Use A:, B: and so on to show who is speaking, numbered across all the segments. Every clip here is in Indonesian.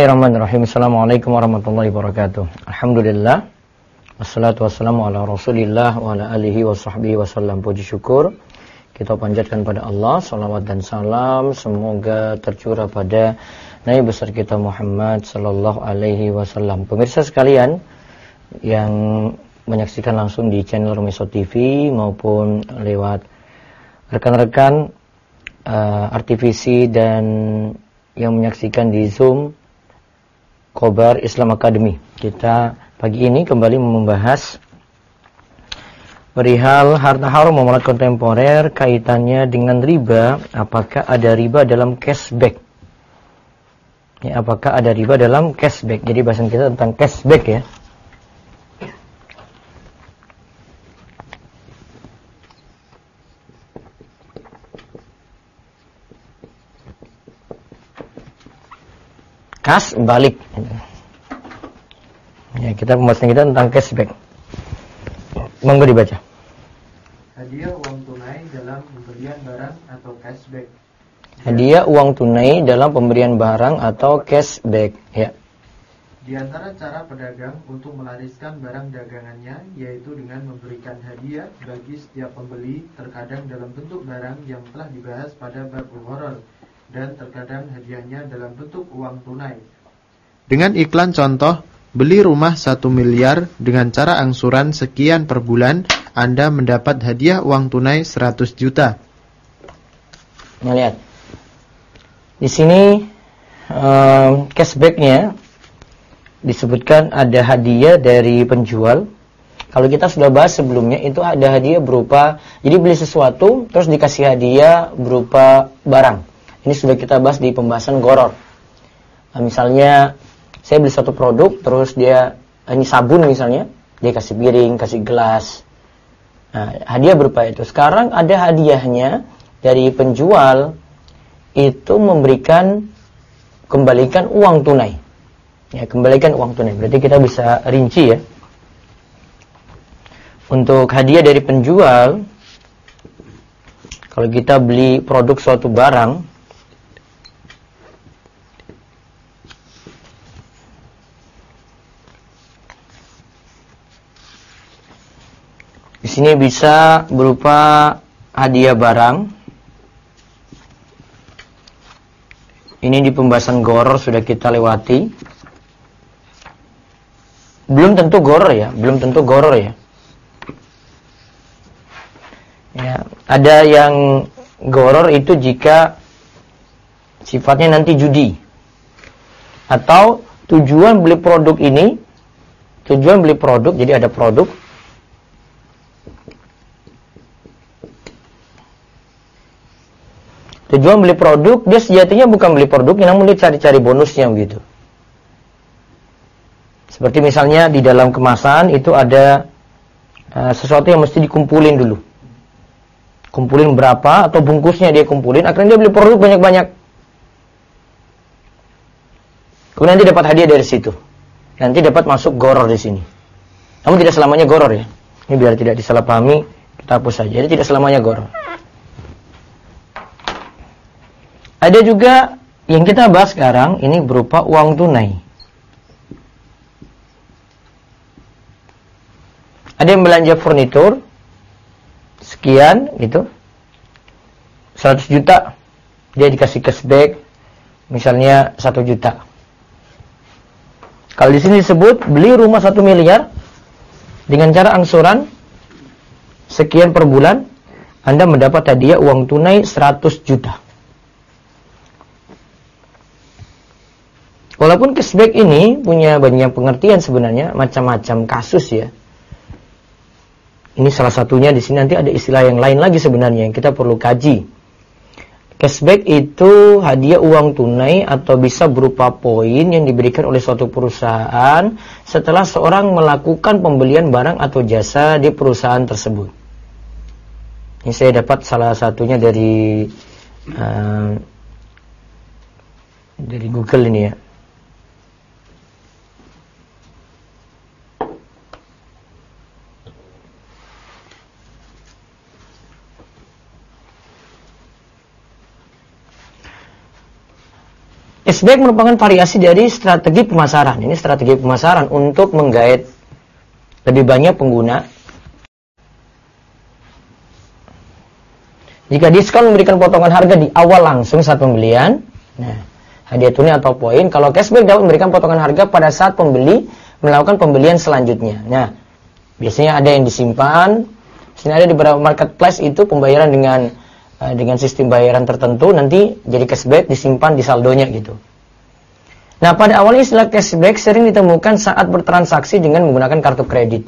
A: Bismillahirrahmanirrahim. Assalamualaikum warahmatullahi wabarakatuh. Alhamdulillah. Wassalatu wassalamu ala Rasulillah wa ala alihi wa sahbihi wasallam. Puji syukur kita panjatkan pada Allah, salawat dan salam semoga tercurah pada Nabi besar kita Muhammad sallallahu alaihi wasallam. Pemirsa sekalian yang menyaksikan langsung di channel Romeso TV maupun lewat rekan-rekan RTVC dan yang menyaksikan di Zoom Khobar Islam Academy. Kita pagi ini kembali membahas perihal harta haram memuat kontemporer, kaitannya dengan riba. Apakah ada riba dalam cashback? Ya, apakah ada riba dalam cashback? Jadi bahasan kita tentang cashback ya. Kas balik. Ya, kita pembahasan kita tentang cashback. Monggo dibaca.
B: Hadiah uang tunai dalam pemberian barang atau cashback.
A: Hadiah uang tunai dalam pemberian barang atau cashback. Ya.
B: Di antara cara pedagang untuk melariskan barang dagangannya yaitu dengan memberikan hadiah bagi setiap pembeli, terkadang dalam bentuk barang yang telah dibahas pada bab al-gharar, dan terkadang hadiahnya dalam bentuk uang tunai. Dengan iklan contoh, beli rumah 1 miliar dengan cara angsuran sekian per bulan, Anda mendapat hadiah uang tunai 100 juta.
A: Nah, lihat. Di sini cashbacknya disebutkan ada hadiah dari penjual. Kalau kita sudah bahas sebelumnya, itu ada hadiah berupa, jadi beli sesuatu terus dikasih hadiah berupa barang. Ini sudah kita bahas di pembahasan gharar. Nah, misalnya saya beli satu produk, terus dia, ini sabun misalnya, dia kasih piring, kasih gelas. Nah, hadiah berupa itu. Sekarang ada hadiahnya dari penjual, itu memberikan, kembalikan uang tunai. Ya, kembalikan uang tunai. Berarti kita bisa rinci ya. Untuk hadiah dari penjual, kalau kita beli produk suatu barang, di sini bisa berupa hadiah barang. Ini di pembahasan gharar sudah kita lewati. Belum tentu gharar ya, belum tentu gharar ya. Ya, ada yang gharar itu jika sifatnya nanti judi. Atau tujuan beli produk ini, tujuan beli produk, jadi ada produk, tujuan beli produk, dia sejatinya bukan beli produknya, namun dia cari-cari bonusnya begitu. Seperti misalnya di dalam kemasan itu ada sesuatu yang mesti dikumpulin dulu. Kumpulin berapa atau bungkusnya dia kumpulin, akhirnya dia beli produk banyak-banyak. Kemudian nanti dapat hadiah dari situ. Nanti dapat masuk gharar di sini. Namun tidak selamanya gharar ya. Ini biar tidak disalahpahami, kita hapus saja. Jadi tidak selamanya gharar. Ada juga yang kita bahas sekarang, ini berupa uang tunai. Ada yang belanja furnitur, sekian gitu, 100 juta, dia dikasih cashback, misalnya 1 juta. Kalau di sini disebut, beli rumah 1 miliar, dengan cara angsuran, sekian per bulan, Anda mendapat hadiah uang tunai 100 juta. Walaupun cashback ini punya banyak pengertian sebenarnya, macam-macam kasus ya. Ini salah satunya, di sini nanti ada istilah yang lain lagi sebenarnya yang kita perlu kaji. Cashback itu hadiah uang tunai atau bisa berupa poin yang diberikan oleh suatu perusahaan setelah seorang melakukan pembelian barang atau jasa di perusahaan tersebut. Ini saya dapat salah satunya dari Google ini ya. Cashback merupakan variasi dari strategi pemasaran. Ini strategi pemasaran untuk menggait lebih banyak pengguna. Jika diskon memberikan potongan harga di awal langsung saat pembelian, nah, hadiah tunai atau poin. Kalau cashback dapat memberikan potongan harga pada saat pembeli melakukan pembelian selanjutnya. Nah, biasanya ada yang disimpan. Sini ada di beberapa marketplace itu pembayaran dengan sistem bayaran tertentu, nanti jadi cashback disimpan di saldonya gitu. Nah, pada awalnya istilah cashback sering ditemukan saat bertransaksi dengan menggunakan kartu kredit.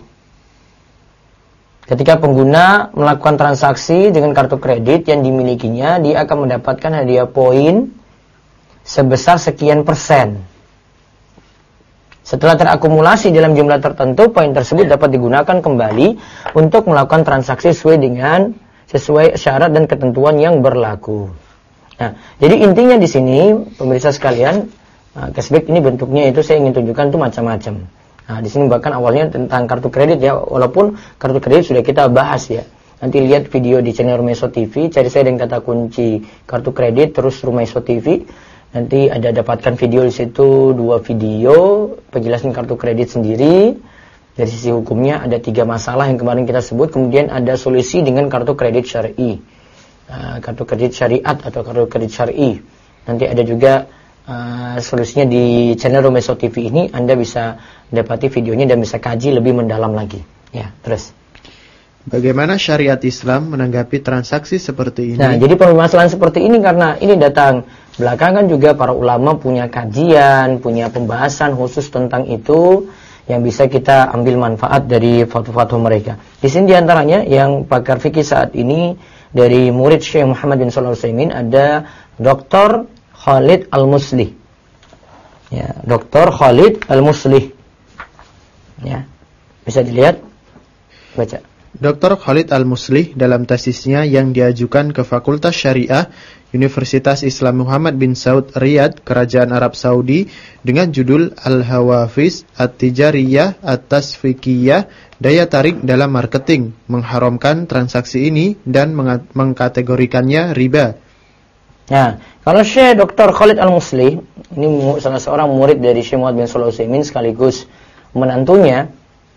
A: Ketika pengguna melakukan transaksi dengan kartu kredit yang dimilikinya, dia akan mendapatkan hadiah poin sebesar sekian persen. Setelah terakumulasi dalam jumlah tertentu, poin tersebut dapat digunakan kembali untuk melakukan transaksi sesuai syarat dan ketentuan yang berlaku. Nah, jadi intinya di sini, pemirsa sekalian, cashback ini bentuknya itu saya ingin tunjukkan itu macam-macam. Nah, di sini bahkan awalnya tentang kartu kredit ya, walaupun kartu kredit sudah kita bahas ya. Nanti lihat video di channel Rumaiso TV, cari saya dengan kata kunci kartu kredit terus Rumaiso TV. Nanti ada dapatkan video di situ, 2 video penjelasan kartu kredit sendiri. Dari sisi hukumnya ada 3 masalah yang kemarin kita sebut, kemudian ada solusi dengan kartu kredit syar'i. Kartu kredit syariat atau kartu kredit syar'i. Nanti ada juga solusinya di channel Rumaiso TV ini, Anda bisa dapati videonya dan bisa kaji lebih mendalam lagi. Ya, terus.
B: Bagaimana syariat Islam menanggapi transaksi seperti ini?
A: Nah, jadi permasalahan seperti ini karena ini datang belakangan juga para ulama punya kajian, punya pembahasan khusus tentang itu yang bisa kita ambil manfaat dari fatwa-fatwa mereka. Di sini diantaranya yang pakar fikih saat ini dari murid Syekh Muhammad bin Shalih Al-Utsaimin ada Dr. Khalid Al-Muslih. Ya, Dr. Khalid Al-Muslih. Ya. Bisa dilihat, baca.
B: Dr. Khalid Al-Muslih dalam tesisnya yang diajukan ke Fakultas Syariah Universitas Islam Muhammad bin Saud Riyadh, Kerajaan Arab Saudi dengan judul Al-Hawafiz At-Tijariyah At-Tasfiqiyah Daya Tarik dalam Marketing, mengharamkan transaksi ini dan mengkategorikannya riba.
A: Nah, kalau Syekh Dr. Khalid Al-Muslih, ini salah seorang murid dari Syekh Muhammad bin Shalih Al-Utsaimin sekaligus menantunya,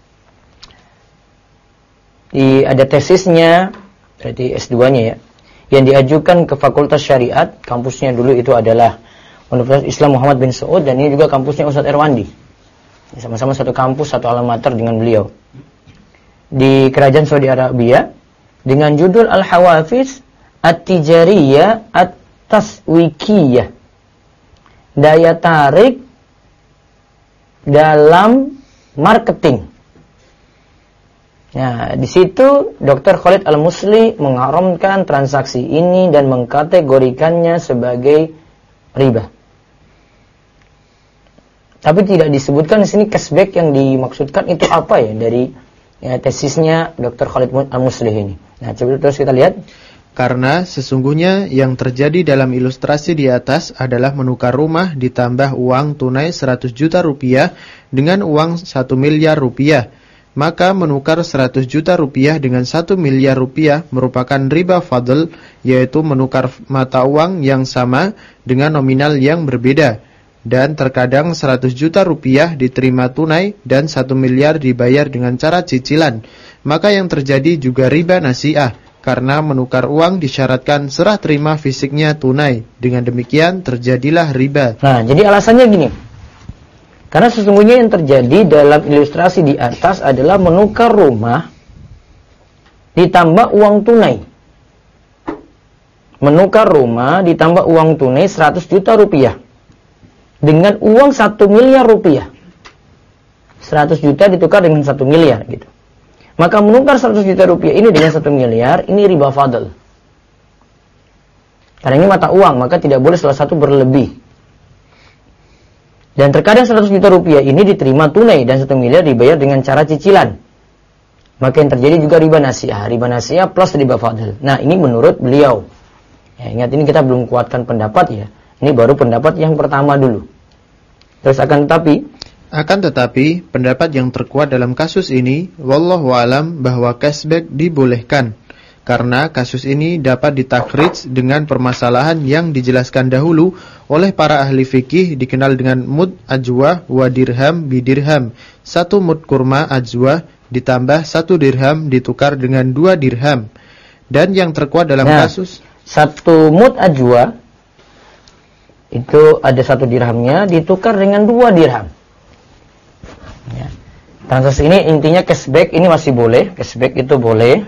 A: ada tesisnya, berarti S2-nya ya, yang diajukan ke Fakultas Syariat, kampusnya dulu itu adalah Universitas Islam Muhammad bin Saud, dan ini juga kampusnya Ustadz Erwandi. Sama-sama satu kampus, satu alma mater dengan beliau. Di Kerajaan Saudi Arabia, dengan judul Al-Hawafiz At-Tijariyah At-Taswiqiyah. Daya tarik dalam marketing. Nah, di situ Dr. Khalid Al-Muslih mengharamkan transaksi ini dan mengkategorikannya sebagai riba. Tapi tidak disebutkan di sini cashback yang dimaksudkan itu apa ya dari tesisnya Dr. Khalid Al-Muslih ini. Nah, coba terus kita lihat.
B: Karena sesungguhnya yang terjadi dalam ilustrasi di atas adalah menukar rumah ditambah uang tunai 100 juta rupiah dengan uang 1 miliar rupiah. Maka menukar 100 juta rupiah dengan 1 miliar rupiah merupakan riba fadl, yaitu menukar mata uang yang sama dengan nominal yang berbeda. Dan terkadang 100 juta rupiah diterima tunai dan 1 miliar dibayar dengan cara cicilan. Maka yang terjadi juga riba nasi'ah, karena menukar uang disyaratkan serah terima fisiknya tunai. Dengan demikian terjadilah riba.
A: Nah, jadi alasannya gini. Karena sesungguhnya yang terjadi dalam ilustrasi di atas adalah menukar rumah ditambah uang tunai. Menukar rumah ditambah uang tunai 100 juta rupiah. Dengan uang 1 miliar rupiah. 100 juta ditukar dengan 1 miliar gitu. Maka menukar 100 juta rupiah ini dengan 1 miliar, ini riba fadl. Karena ini mata uang, maka tidak boleh salah satu berlebih. Dan terkadang 100 juta rupiah ini diterima tunai dan 1 miliar dibayar dengan cara cicilan. Maka yang terjadi juga riba nasi'ah. Riba nasi'ah plus riba fadl. Nah, ini menurut beliau. Ya, ingat ini kita belum kuatkan pendapat ya. Ini baru pendapat yang pertama dulu. Terus akan tetapi pendapat yang terkuat dalam kasus ini wallahu alam bahwa cashback dibolehkan.
B: karena kasus ini dapat ditakhrij dengan permasalahan yang dijelaskan dahulu oleh para ahli fikih dikenal dengan mud ajwah wa dirham bidirham. 1 mud kurma ajwah ditambah 1 dirham ditukar dengan 2 dirham. Dan yang terkuat dalam kasus
A: 1 mud ajwah itu ada 1 dirhamnya ditukar dengan 2 dirham. Ya. Transaksi ini intinya cashback ini masih boleh, cashback itu boleh.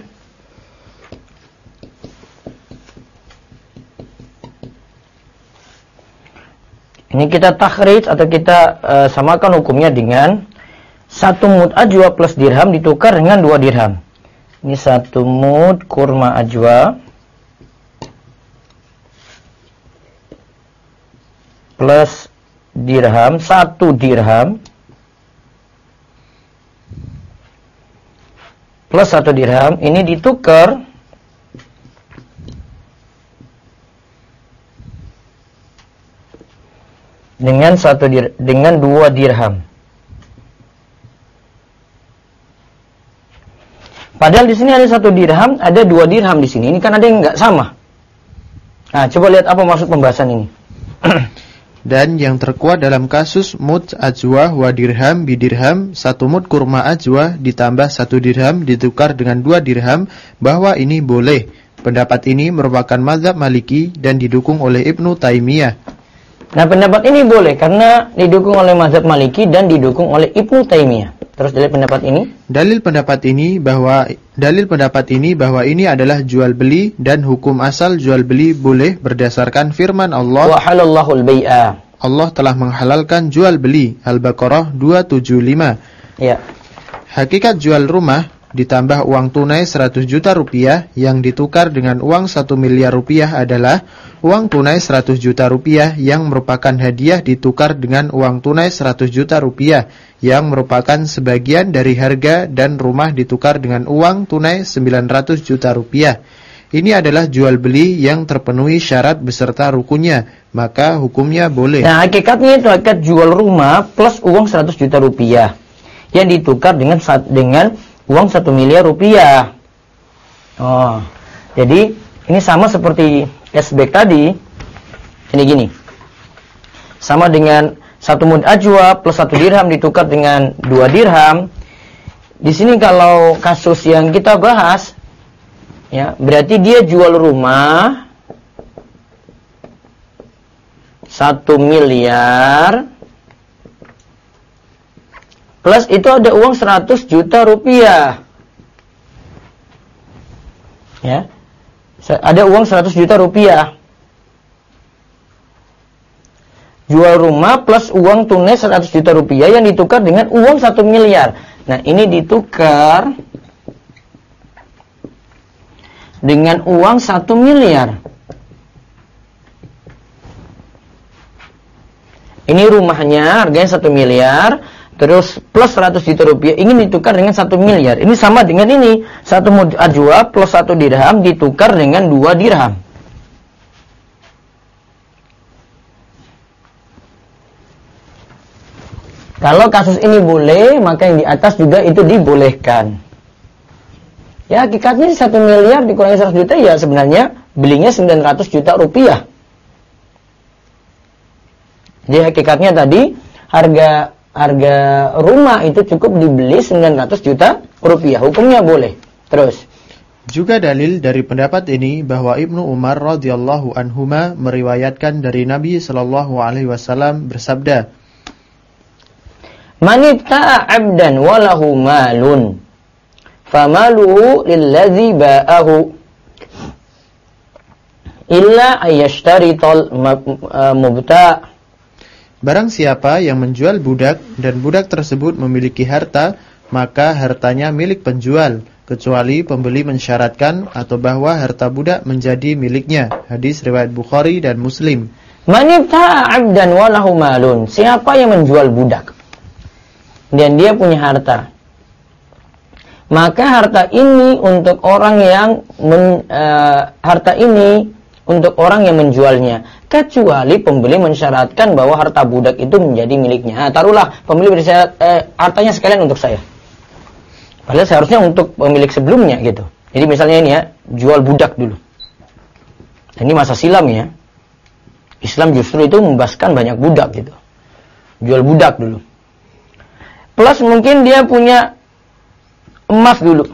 A: Ini kita takhrij atau kita samakan hukumnya dengan 1 mud ajwa plus dirham ditukar dengan 2 dirham. Ini 1 mud kurma ajwa plus dirham, 1 dirham plus 1 dirham ini ditukar dengan 2 dirham. Padahal di sini ada 1 dirham, ada 2 dirham di sini. Ini kan ada yang enggak sama. Nah, coba lihat apa maksud pembahasan ini.
B: Dan yang terkuat dalam kasus mud ajwah wa dirham bidirham, 1 mud kurma ajwah ditambah 1 dirham ditukar dengan 2 dirham, bahwa ini boleh. Pendapat ini merupakan mazhab Maliki dan didukung oleh Ibnu Taimiyah.
A: Nah, pendapat ini boleh karena didukung oleh mazhab Maliki dan didukung oleh Ibnu Taimiyah. Terus dalil pendapat ini? Dalil pendapat
B: ini bahwa ini adalah jual beli dan hukum asal jual beli boleh berdasarkan firman Allah.
A: Wa halallahul bai'a.
B: Allah telah menghalalkan jual beli. Al-Baqarah 275.
A: Ya.
B: Hakikat jual rumah ditambah uang tunai 100 juta rupiah yang ditukar dengan uang 1 miliar rupiah adalah uang tunai 100 juta rupiah yang merupakan hadiah ditukar dengan uang tunai 100 juta rupiah yang merupakan sebagian dari harga dan rumah ditukar dengan uang tunai 900 juta rupiah. Ini adalah jual beli yang terpenuhi syarat beserta rukunnya, maka hukumnya boleh.
A: Nah, hakikatnya itu hakikat jual rumah plus uang 100 juta rupiah yang ditukar dengan uang 1 miliar rupiah. Oh, jadi ini sama seperti cashback tadi. Ini gini. Sama dengan 1 mud ajwa plus 1 dirham ditukar dengan 2 dirham. Di sini kalau kasus yang kita bahas, ya, berarti dia jual rumah 1 miliar plus itu ada uang 100 juta rupiah. Ya. Ada uang 100 juta rupiah. Jual rumah plus uang tunai 100 juta rupiah yang ditukar dengan uang 1 miliar. Nah, ini ditukar dengan uang 1 miliar. Ini rumahnya harganya 1 miliar. Terus plus 100 juta rupiah ingin ditukar dengan 1 miliar. Ini sama dengan ini. 1 mud ajwa plus 1 dirham ditukar dengan 2 dirham. Kalau kasus ini boleh, maka yang di atas juga itu dibolehkan. Ya, hakikatnya 1 miliar dikurangi 100 juta ya sebenarnya belinya 900 juta rupiah. Jadi hakikatnya tadi harga rumah itu cukup dibeli 900 juta rupiah. Hukumnya boleh. Terus.
B: Juga dalil dari pendapat ini bahwa Ibnu Umar radhiyallahu anhuma meriwayatkan dari Nabi sallallahu alaihi wasallam bersabda,
A: "Man ibta'a 'abdan wa lahu malun, famaluhu lillazi ba'ahu illa ayyashtarital mubta'."
B: Barang siapa yang menjual budak dan budak tersebut memiliki harta, maka hartanya milik penjual, kecuali pembeli mensyaratkan atau bahwa harta budak menjadi miliknya. Hadis riwayat Bukhari dan Muslim.
A: Man ibta'a 'abdan wa lahu malun. Siapa yang menjual budak dan dia punya harta, maka harta ini untuk orang yang menjualnya, kecuali pembeli mensyaratkan bahwa harta budak itu menjadi miliknya. Nah, taruhlah pembeli bersyarat hartanya sekalian untuk saya. Padahal seharusnya untuk pemilik sebelumnya gitu. Jadi misalnya ini ya, jual budak dulu. Ini masa silam ya. Islam justru itu membebaskan banyak budak gitu. Jual budak dulu. Plus mungkin dia punya emas dulu.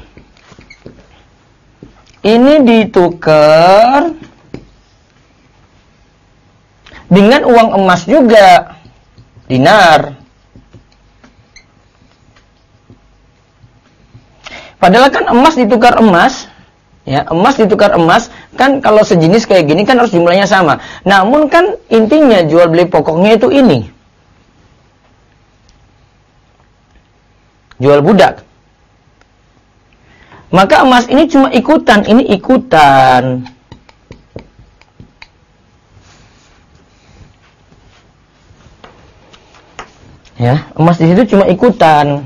A: Ini ditukar dengan uang emas juga. Dinar. Padahal kan emas ditukar emas. Ya, emas ditukar emas, kan kalau sejenis kayak gini kan harus jumlahnya sama. Namun kan intinya jual beli pokoknya itu ini. Jual budak. Maka emas ini cuma ikutan, ini ikutan. Ya, emas di situ cuma ikutan.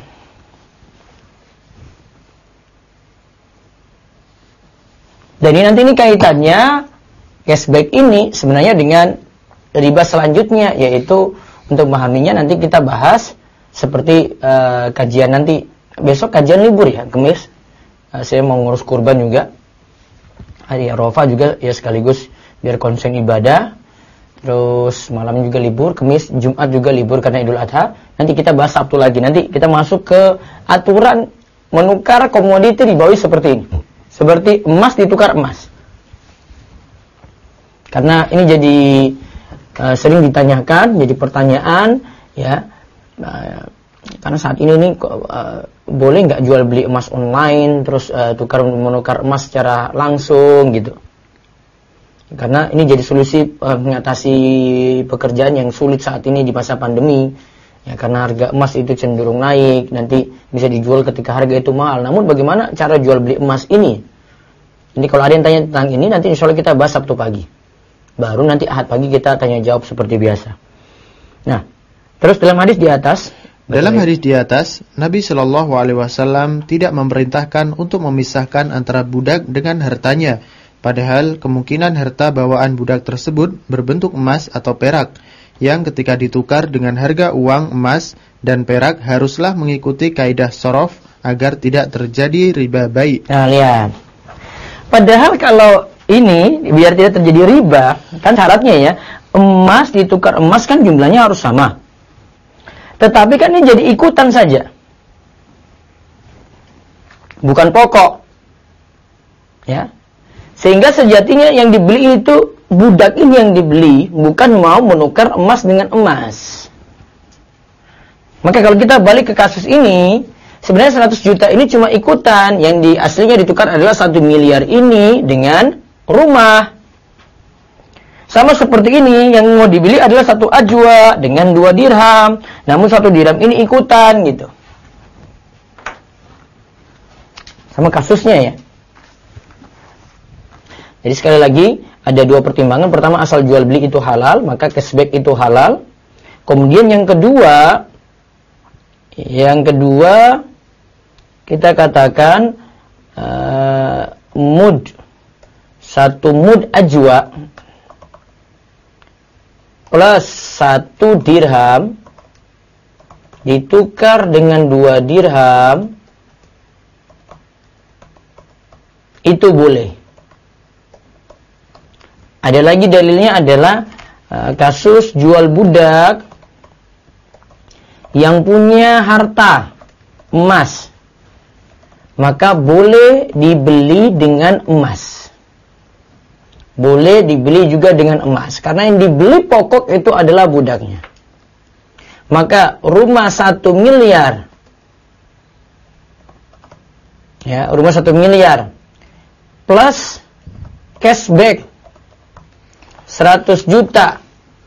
A: Dan ini kaitannya cashback ini sebenarnya dengan riba selanjutnya, yaitu untuk memahaminya nanti kita bahas seperti kajian nanti. Besok kajian libur ya, Kamis. Saya mau ngurus kurban juga. Hari Arafah juga ya sekaligus biar konsen ibadah. Terus malam juga libur, Kamis, Jumat juga libur karena Idul Adha. Nanti kita bahas Sabtu lagi. Nanti kita masuk ke aturan menukar komoditi ribawi seperti ini. Seperti emas ditukar emas. Karena ini jadi sering ditanyakan, jadi pertanyaan ya. Karena saat ini boleh nggak jual beli emas online, terus tukar menukar emas secara langsung gitu. Karena ini jadi solusi mengatasi pekerjaan yang sulit saat ini di masa pandemi. Ya, karena harga emas itu cenderung naik, nanti bisa dijual ketika harga itu mahal. Namun bagaimana cara jual beli emas ini? Ini kalau ada yang tanya tentang ini, nanti insya Allah kita bahas Sabtu pagi. Baru nanti Ahad pagi kita tanya jawab seperti biasa. Nah, terus dalam hadis di atas.
B: Dalam hadis di atas, Nabi Shallallahu Alaihi Wasallam tidak memerintahkan untuk memisahkan antara budak dengan hartanya. Padahal kemungkinan harta bawaan budak tersebut berbentuk emas atau perak, yang ketika ditukar dengan harga uang emas dan perak haruslah mengikuti kaidah sorof agar tidak terjadi riba bai.
A: Nah, lihat. Padahal kalau ini biar tidak terjadi riba, kan syaratnya ya, emas ditukar emas kan jumlahnya harus sama. Tetapi kan ini jadi ikutan saja. Bukan pokok. Ya. Sehingga sejatinya yang dibeli itu budak ini yang dibeli, bukan mau menukar emas dengan emas. Maka kalau kita balik ke kasus ini, sebenarnya 100 juta ini cuma ikutan. Yang di aslinya ditukar adalah 1 miliar ini dengan rumah. Sama seperti ini, yang mau dibeli adalah 1 ajwa dengan 2 dirham. Namun 1 dirham ini ikutan gitu. Sama kasusnya ya. Jadi sekali lagi, ada 2 pertimbangan. Pertama, asal jual beli itu halal, maka cashback itu halal. Kemudian yang kedua, kita katakan mud. 1 mud ajwa plus 1 dirham ditukar dengan 2 dirham, itu boleh. Ada lagi dalilnya adalah kasus jual budak yang punya harta emas, maka boleh dibeli dengan emas. Boleh dibeli juga dengan emas, karena yang dibeli pokok itu adalah budaknya. Maka rumah 1 miliar, ya, rumah 1 miliar plus cashback 100 juta,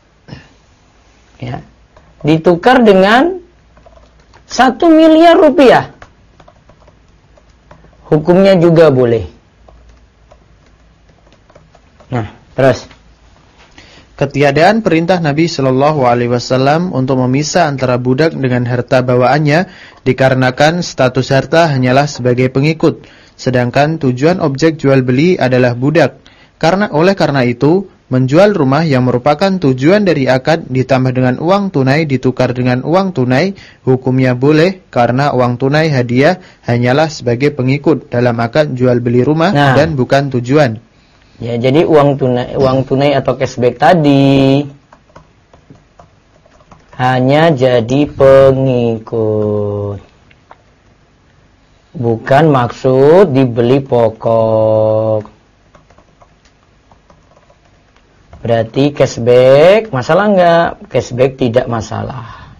A: ya, ditukar dengan 1 miliar rupiah, hukumnya juga boleh. Nah, terus
B: ketiadaan perintah Nabi Shallallahu Alaihi Wasallam untuk memisah antara budak dengan harta bawaannya dikarenakan status harta hanyalah sebagai pengikut, sedangkan tujuan objek jual beli adalah budak. Oleh karena itu, Menjual rumah yang merupakan tujuan dari akad ditambah dengan uang tunai ditukar dengan uang tunai, hukumnya boleh karena uang tunai hadiah hanyalah sebagai pengikut dalam akad jual beli rumah dan bukan tujuan.
A: Ya, jadi uang tunai atau cashback tadi hanya jadi pengikut. Bukan maksud dibeli pokok. Berarti cashback masalah enggak? Cashback tidak masalah.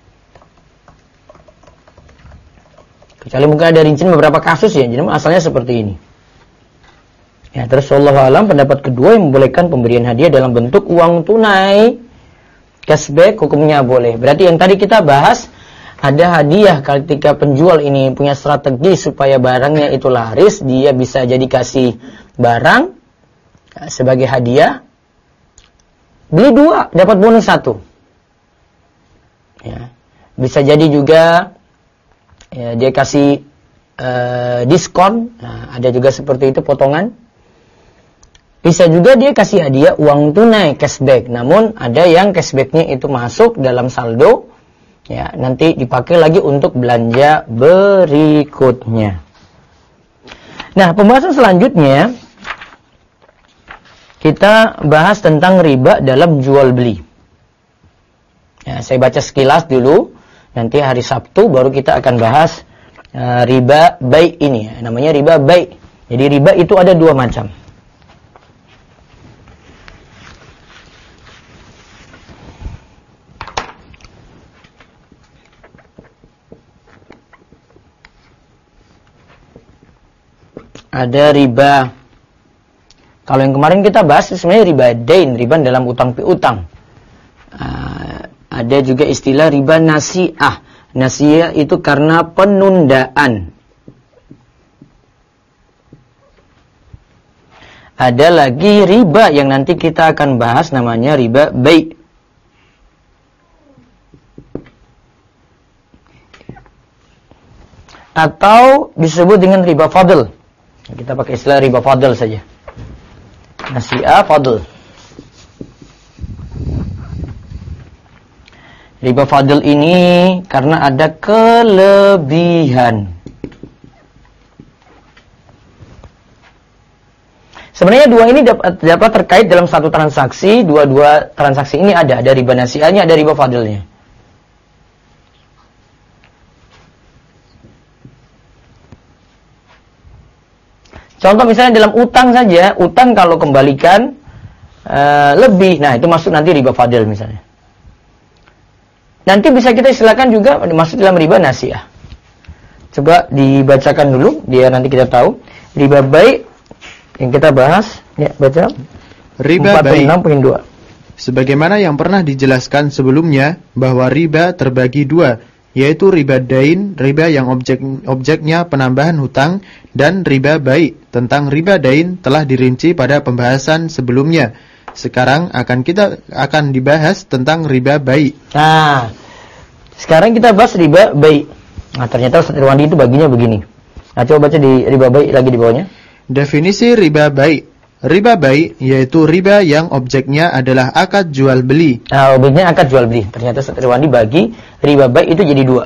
A: Kecuali mungkin ada rincian beberapa kasus ya. Jadi asalnya seperti ini. Ya, terus wallahu alam pendapat kedua yang membolehkan pemberian hadiah dalam bentuk uang tunai. Cashback hukumnya boleh. Berarti yang tadi kita bahas ada hadiah ketika penjual ini punya strategi supaya barangnya itu laris, dia bisa jadi kasih barang sebagai hadiah. Beli 2, dapat bonus 1. Ya. Bisa jadi juga ya, dia kasih diskon. Nah, ada juga seperti itu potongan. Bisa juga dia kasih hadiah uang tunai, cashback. Namun ada yang cashbacknya itu masuk dalam saldo. Ya, nanti dipakai lagi untuk belanja berikutnya. Nah, pembahasan selanjutnya kita bahas tentang riba dalam jual beli. Ya, saya baca sekilas dulu. Nanti hari Sabtu baru kita akan bahas riba bai ini. Ya. Namanya riba bai. Jadi riba itu ada 2 macam. Ada riba. Kalau yang kemarin kita bahas sebenarnya riba dain, riba dalam utang piutang. Ada juga istilah riba nasi'ah. Nasi'ah itu karena penundaan. Ada lagi riba yang nanti kita akan bahas namanya riba bai'. Atau disebut dengan riba fadl. Kita pakai istilah riba fadl saja. Nasi'ah fadl. Riba fadl ini karena ada kelebihan. Sebenarnya 2 ini dapat terkait dalam satu transaksi. Dua transaksi ini ada riba nasi'ahnya, ada riba fadlnya. Contoh misalnya dalam utang saja, utang kalau kembalikan lebih, nah itu masuk nanti riba fadl misalnya. Nanti bisa kita istilahkan juga masuk dalam riba nasi'ah. Coba dibacakan dulu, biar nanti kita tahu. Riba bai' yang kita bahas, ya baca.
B: Riba bai'
A: 46.2.
B: Sebagaimana yang pernah dijelaskan sebelumnya bahwa riba terbagi 2. Yaitu riba dain, riba yang objeknya penambahan hutang, dan riba bai'. Tentang riba dain telah dirinci pada pembahasan sebelumnya. Sekarang akan dibahas tentang riba bai'.
A: Nah, sekarang kita bahas riba bai'. Nah, ternyata Ustaz Irwandi itu baginya begini. Nah, coba baca di riba bai' lagi di bawahnya.
B: Definisi riba bai'. Riba bai' yaitu riba yang objeknya adalah akad jual beli.
A: Nah, objeknya akad jual beli. Ternyata Ustaz Irwandi bagi riba bai' itu jadi 2.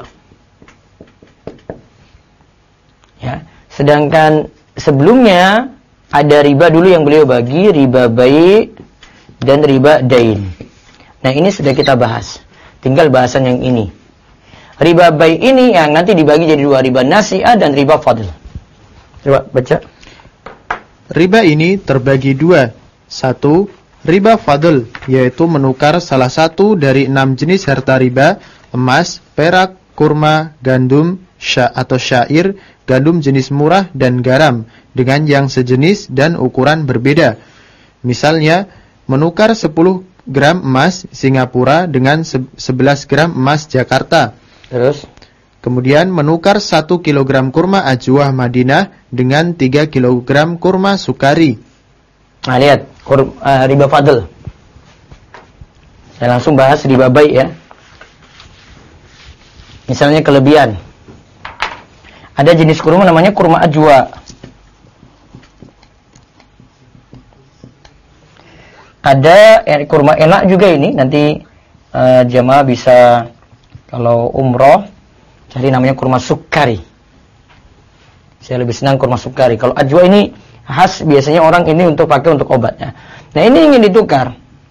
A: Ya, sedangkan sebelumnya ada riba dulu yang beliau bagi, riba bai' dan riba dain. Nah, ini sudah kita bahas. Tinggal bahasan yang ini. Riba bai' ini yang nanti dibagi jadi 2, riba nasi'ah dan riba fadl. Coba baca.
B: Riba ini terbagi 2. 1. Riba fadl, yaitu menukar salah satu dari 6 jenis harta riba, emas, perak, kurma, gandum, atau syair, gandum jenis murah, dan garam, dengan yang sejenis dan ukuran berbeda. Misalnya, menukar 10 gram emas Singapura dengan 11 gram emas Jakarta.
A: Terus?
B: Kemudian menukar 1 kg kurma ajwah Madinah dengan 3 kg kurma Sukari.
A: Nah, lihat riba fadl. Saya langsung bahas riba bai' ya. Misalnya kelebihan. Ada jenis kurma namanya kurma ajwa. ada kurma enak juga ini. Nanti jemaah bisa kalau umroh cari namanya kurma sukari. Saya lebih senang kurma sukari. Kalau ajwa ini khas, biasanya orang ini untuk pakai untuk obatnya. Nah, ini ingin ditukar.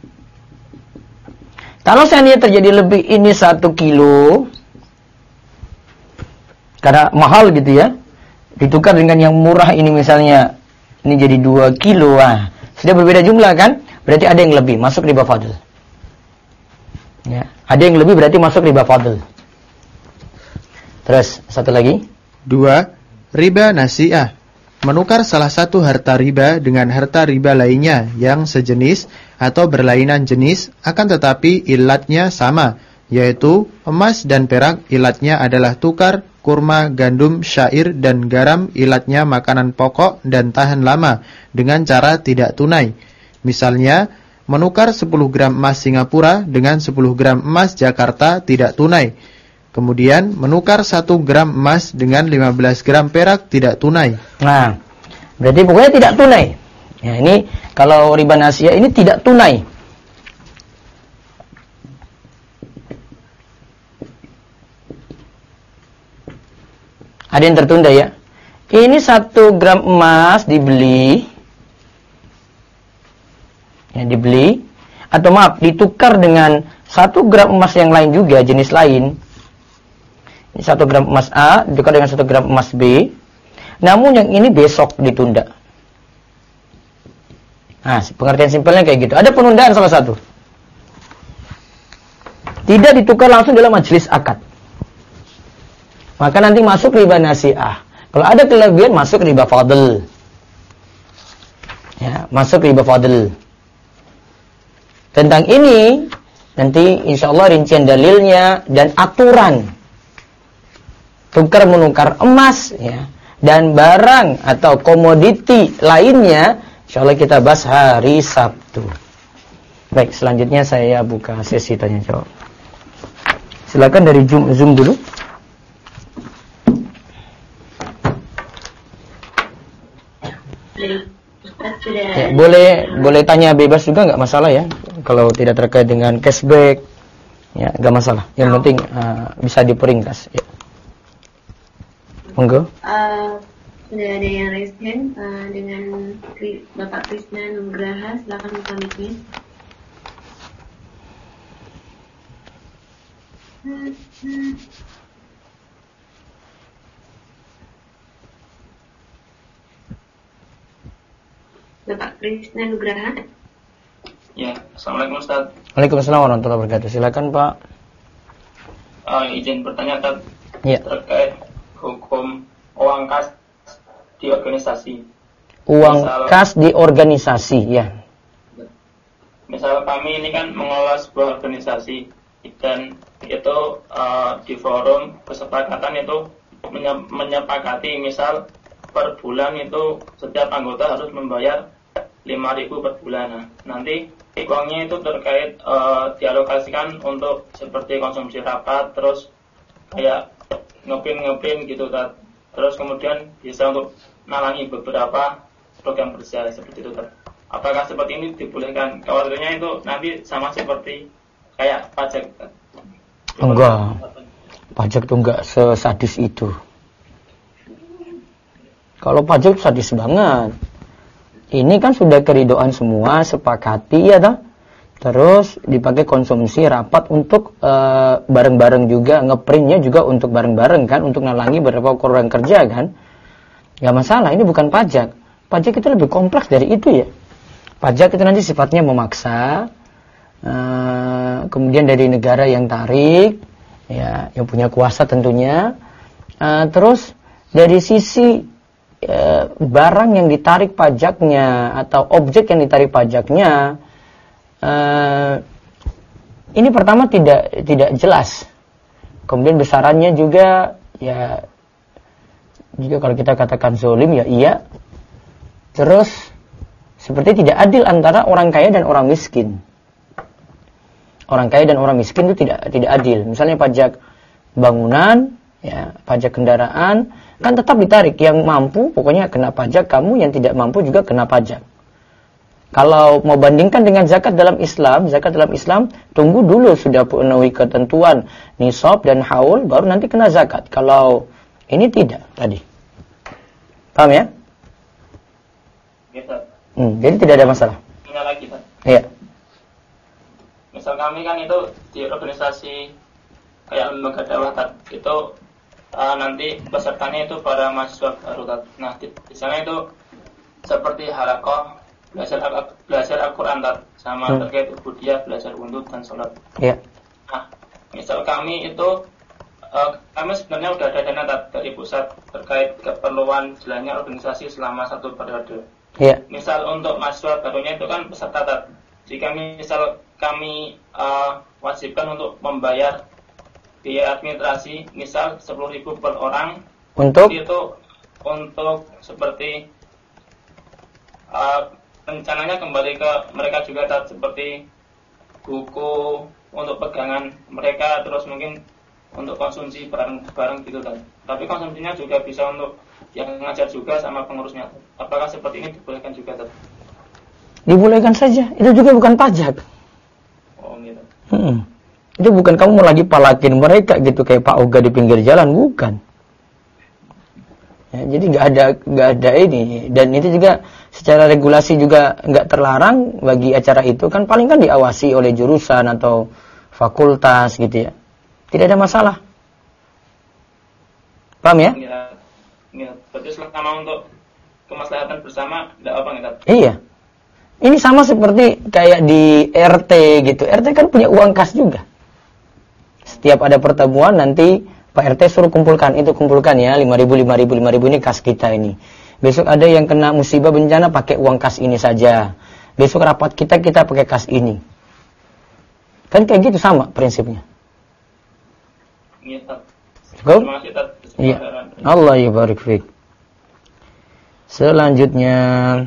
A: Kalau seandainya terjadi lebih ini 1 kilo, karena mahal gitu ya, ditukar dengan yang murah ini misalnya, ini jadi 2 kilo, sudah berbeda jumlah kan? Berarti ada yang lebih, masuk riba fadl. Ya, ada yang lebih berarti masuk riba fadl. Terus, satu lagi.
B: 2. Riba nasi'ah. Menukar salah satu harta riba dengan harta riba lainnya yang sejenis atau berlainan jenis, akan tetapi ilatnya sama, yaitu emas dan perak ilatnya adalah tukar, kurma, gandum, syair, dan garam ilatnya makanan pokok dan tahan lama dengan cara tidak tunai. Misalnya, menukar 10 gram emas Singapura dengan 10 gram emas Jakarta tidak tunai. Kemudian menukar 1 gram emas dengan 15 gram perak tidak tunai.
A: Nah, berarti pokoknya tidak tunai. Ya, ini kalau riba nasiah ini tidak tunai. Ada yang tertunda ya. Ini 1 gram emas dibeli. Ya, dibeli. Atau maaf, ditukar dengan 1 gram emas yang lain juga, jenis lain. Ini 1 gram emas A ditukar dengan 1 gram emas B. Namun yang ini besok ditunda. Nah, pengertian simpelnya kayak gitu. Ada penundaan salah satu. Tidak ditukar langsung dalam majelis akad. Maka nanti masuk riba nasi'ah. Kalau ada kelebihan masuk riba fadl. Ya, masuk riba fadl. Tentang ini nanti insyaallah rincian dalilnya dan aturan tukar menukar emas ya dan barang atau komoditi lainnya insyaallah kita bahas hari Sabtu. Baik, selanjutnya saya buka sesi tanya jawab. Silakan dari Zoom dulu. Ya, boleh tanya bebas juga, nggak masalah ya. Kalau tidak terkait dengan cashback, ya nggak masalah. Yang penting bisa diperingkas. Ya. Monggo.
C: Sudah ada yang raise hand dengan Bapak Krisna Nugraha, silakan buka mic-nya. Bapak Krisna Nugraha.
D: Ya, assalamualaikum Ustaz.
A: Waalaikumsalam warahmatullahi wabarakatuh. Silakan Pak.
D: Izin bertanya Ustaz.
A: Ya.
D: Terkait hukum uang kas di organisasi.
A: Kas di organisasi, ya.
D: Misal kami ini kan mengelola sebuah organisasi dan itu di forum kesepakatan itu menyepakati misal per bulan itu setiap anggota harus membayar 5.000 per bulan. Nah, nanti uangnya itu terkait dialokasikan untuk seperti konsumsi rapat, terus kayak ngepin gitu kan. Terus kemudian bisa untuk nalangi beberapa program kerja seperti itu kan. Apakah seperti ini dibolehkan? Khawatirnya itu nanti sama seperti kayak pajak.
A: Enggak. Pajak tuh enggak sesadis itu. Kalau pajak sadis banget. Ini kan sudah keridoan semua, sepakati ya toh. Terus dipakai konsumsi rapat untuk bareng-bareng juga, ngeprintnya juga untuk bareng-bareng kan, untuk nalangi beberapa kurang kerja kan. Gak masalah, ini bukan pajak. Pajak itu lebih kompleks dari itu ya. Pajak itu nanti sifatnya memaksa, kemudian dari negara yang tarik, ya, yang punya kuasa tentunya. Terus dari sisi barang yang ditarik pajaknya atau objek yang ditarik pajaknya, ini pertama tidak jelas. Kemudian besarannya juga ya, jika kalau kita katakan zalim ya iya. Terus seperti tidak adil antara orang kaya dan orang miskin. Orang kaya dan orang miskin itu tidak adil. Misalnya pajak bangunan, ya, pajak kendaraan kan tetap ditarik. Yang mampu pokoknya kena pajak, kamu yang tidak mampu juga kena pajak. Kalau mau bandingkan dengan zakat dalam Islam tunggu dulu sudah penuhi ketentuan nisab dan haul, baru nanti kena zakat. Kalau ini tidak tadi. Paham ya?
D: Gitu.
A: Jadi tidak ada masalah.
D: Ini lagi, Pak.
A: Iya.
D: Misal kami kan itu di organisasi kayak lembaga dakwah itu nanti pesertanya itu para mahasiswa baru. Nah, di sana itu seperti halakoh belajar Al-Quran sama terkait ubudiyah, belajar wudhu dan sholat.
A: Iya.
D: Nah, misal kami itu kami sebenarnya udah ada dana dari pusat terkait keperluan jalannya organisasi selama 1 periode.
A: Iya.
D: Misal untuk mahasiswa barunya itu kan peserta jika misal kami wajibkan untuk membayar biaya administrasi misal 10.000 per orang
A: Untuk
D: seperti rencananya kembali ke mereka juga seperti buku untuk pegangan mereka, terus mungkin untuk konsumsi barang-barang gitu kan. Tapi konsumsinya juga bisa untuk yang ngajar juga sama pengurusnya. Apakah seperti ini dibolehkan juga?
A: Dibolehkan saja. Itu juga bukan pajak.
D: Oh gitu.
A: Itu bukan kamu mau lagi palakin mereka gitu kayak Pak Oga di pinggir jalan, bukan. Ya, jadi nggak ada ini, dan itu juga secara regulasi juga nggak terlarang bagi acara itu kan, paling kan diawasi oleh jurusan atau fakultas gitu ya, tidak ada masalah. Paham ya?
D: Iya. Berarti selama untuk kemaslahatan bersama nggak apa nggak?
A: Iya, ini sama seperti kayak di RT gitu. RT kan punya uang kas juga. Setiap ada pertemuan nanti Pak RT suruh kumpulkan ya 5.000 ini kas kita ini. Besok ada yang kena musibah bencana pakai uang kas ini saja. Besok rapat kita pakai kas ini. Kan kayak gitu sama prinsipnya.
D: Iya,
A: Terima kasih, Tat. Iya. Allah yabarik fiik. Selanjutnya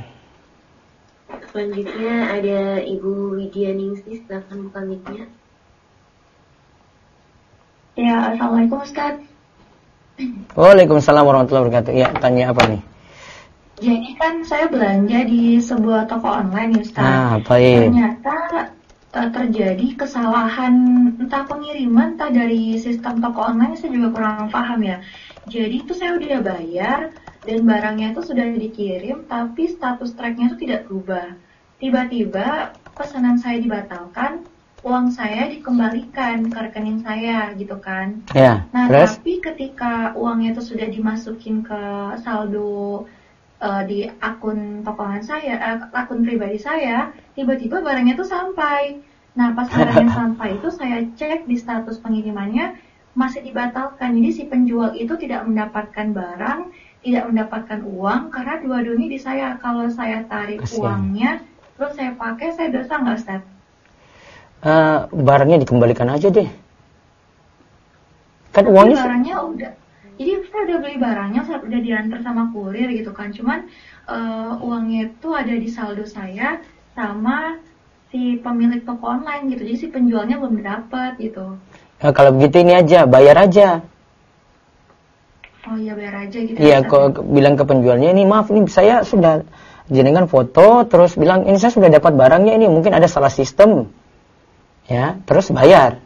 C: ada Ibu Widya Ningsi, silakan buka mic-nya.
E: Ya, Assalamualaikum Ustaz.
A: Waalaikumsalam warahmatullahi wabarakatuh. Ya, tanya apa nih?
E: Jadi kan saya belanja di sebuah toko online, Ustaz.
A: Baik.
E: Ternyata terjadi kesalahan entah pengiriman, entah dari sistem toko online, saya juga kurang paham ya. Jadi itu saya udah bayar dan barangnya itu sudah dikirim, tapi status tracknya itu tidak berubah. Tiba-tiba pesanan saya dibatalkan, uang saya dikembalikan ke rekening saya gitu kan.
A: Ya,
E: nah,
A: terus?
E: Tapi ketika uangnya itu sudah dimasukin ke saldo di akun toko online saya, akun pribadi saya, tiba-tiba barangnya itu sampai. Nah, pas barangnya sampai itu saya cek di status pengirimannya masih dibatalkan. Jadi si penjual itu tidak mendapatkan barang, tidak mendapatkan uang karena dua-duanya di saya. Kalau saya tarik uangnya, terus saya pakai, saya dosa nggak, Ustaz?
A: Barangnya dikembalikan aja deh. Kan uangnya
E: barangnya udah. Jadi saya udah beli barangnya, saya udah diantar sama kurir gitu kan. Cuman uangnya itu ada di saldo saya sama si pemilik toko online gitu. Jadi si penjualnya belum dapat gitu.
A: Kalau begitu ini aja, bayar aja.
E: Oh iya, bayar aja gitu.
A: Iya, kok bilang ke penjualnya, ini maaf, ini saya sudah jenengan foto, terus bilang ini saya sudah dapat barangnya, ini mungkin ada salah sistem. Ya, terus bayar.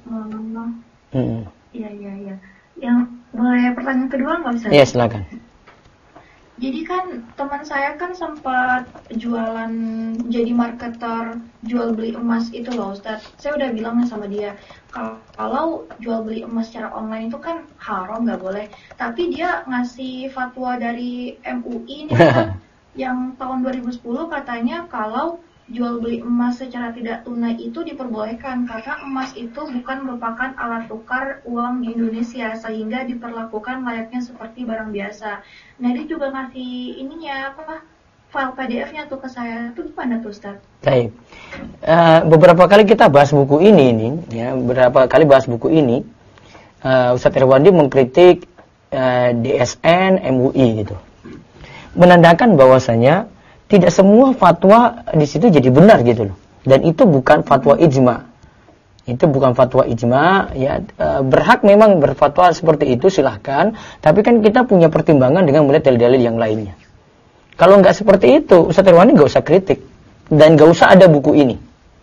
E: Iya. Yang boleh pertanyaan kedua nggak, Ustaz?
A: Iya, silakan.
E: Jadi kan teman saya kan sempat jualan, jadi marketer jual beli emas itu loh, Ustaz. Saya udah bilang sama dia, kalau jual beli emas secara online itu kan haram, nggak boleh. Tapi dia ngasih fatwa dari MUI nih, yang tahun 2010 katanya kalau jual beli emas secara tidak tunai itu diperbolehkan karena emas itu bukan merupakan alat tukar uang di Indonesia sehingga diperlakukan layaknya seperti barang biasa. Nah, dia juga ngasih ininya file PDF-nya tuh ke saya. Itu gimana tuh, Ustaz?
A: Baik. Beberapa kali kita bahas buku ini ya, beberapa kali bahas buku ini. Ustaz Irwandi mengkritik DSN, MUI gitu. Menandakan bahwasanya tidak semua fatwa di situ jadi benar gitu loh. Dan itu bukan fatwa ijma. Itu bukan fatwa ijma, ya. Berhak memang berfatwa seperti itu, silahkan. Tapi kan kita punya pertimbangan dengan melihat dalil-dalil yang lainnya. Kalau nggak seperti itu, Ustaz Irwandi nggak usah kritik. Dan gak usah ada buku ini.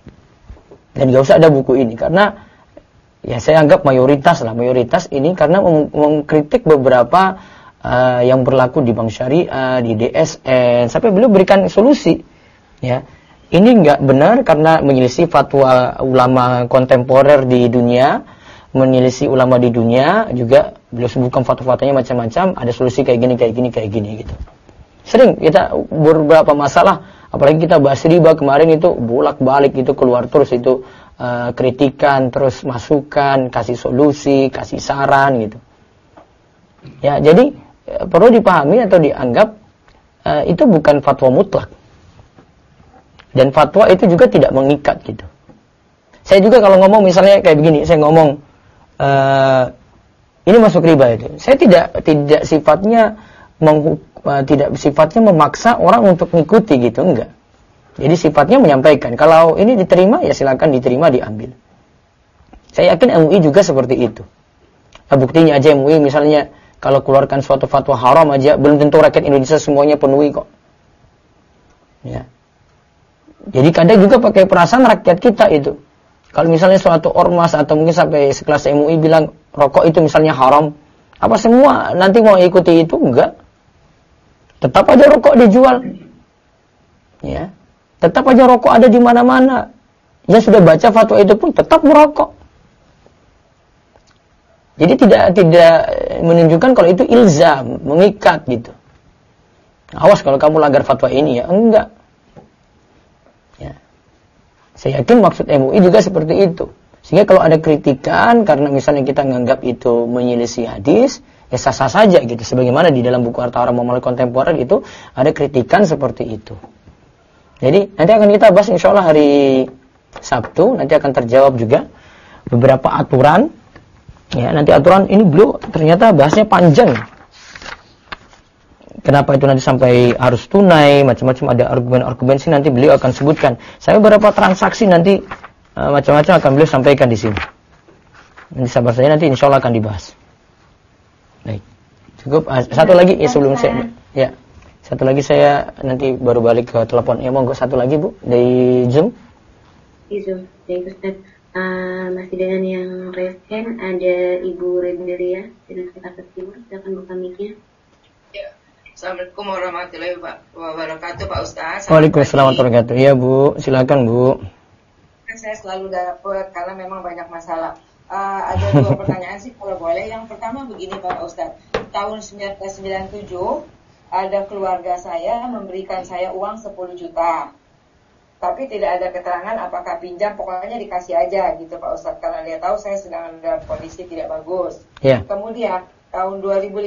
A: Karena ya saya anggap mayoritas ini karena mengkritik beberapa yang berlaku di Bank Syariah, di DSN, sampai beliau berikan solusi. Ya, ini nggak benar karena menyelisih fatwa ulama kontemporer di dunia, menyelisih ulama di dunia, juga beliau sebutkan fatwa-fatwanya macam-macam, ada solusi kayak gini gitu. Sering kita beberapa masalah, apalagi kita bahas riba kemarin itu bolak-balik itu keluar terus itu kritikan, terus masukan, kasih solusi, kasih saran gitu. Ya, jadi perlu dipahami atau dianggap itu bukan fatwa mutlak. Dan fatwa itu juga tidak mengikat gitu. Saya juga kalau ngomong misalnya kayak begini, saya ngomong ini masuk riba itu. Saya tidak sifatnya memaksa orang untuk mengikuti gitu, enggak. Jadi sifatnya menyampaikan. Kalau ini diterima ya silakan diterima, diambil. Saya yakin MUI juga seperti itu. Nah, buktinya aja MUI misalnya kalau keluarkan suatu fatwa haram aja, belum tentu rakyat Indonesia semuanya penuhi kok. Ya. Jadi kadang juga pakai perasaan rakyat kita itu. Kalau misalnya suatu ormas atau mungkin sampai sekelas MUI bilang rokok itu misalnya haram, apa semua nanti mau ikuti itu? Enggak. Tetap aja rokok dijual. Ya. Tetap aja rokok ada di mana-mana. Yang sudah baca fatwa itu pun tetap merokok. Jadi tidak menunjukkan kalau itu ilzam, mengikat gitu. Awas kalau kamu langgar fatwa ini ya, enggak. Ya. Saya yakin maksud MUI juga seperti itu. Sehingga kalau ada kritikan karena misalnya kita menganggap itu menyelisih hadis, ya sah-sah saja gitu. Sebagaimana di dalam buku Harta Haram Muamalah Kontemporer itu ada kritikan seperti itu. Jadi nanti akan kita bahas insyaallah hari Sabtu, nanti akan terjawab juga beberapa aturan. Ya, nanti aturan ini beliau ternyata bahasnya panjang. Kenapa itu nanti sampai harus tunai, macam-macam ada argumen-argumen sih nanti beliau akan sebutkan. Saya beberapa transaksi nanti macam-macam akan beliau sampaikan di sini. Nanti sabar saja, nanti insya Allah akan dibahas. Baik, cukup. Satu lagi ya sebelum saya, ya satu lagi saya nanti baru balik ke telepon. Ya monggo satu lagi Bu dari Zoom.
C: Di Zoom, dari Ustaz. Masih dengan yang raise hand ada Ibu Renderia dari Jakarta Timur. Silakan buka mic-nya.
F: Ya. Assalamualaikum warahmatullahi wabarakatuh Pak Ustaz.
A: Waalaikumsalam warahmatullahi wabarakatuh. Ya Bu, silakan Bu.
F: Saya selalu dapat karena memang banyak masalah. Ada dua pertanyaan sih kalau boleh. Yang pertama begini Pak Ustaz. Tahun 1997 ada keluarga saya memberikan saya uang 10 juta. Tapi tidak ada keterangan apakah pinjam, pokoknya dikasih aja gitu Pak Ustadz. Karena dia tahu saya sedang dalam kondisi tidak bagus.
A: Yeah.
F: Kemudian tahun 2015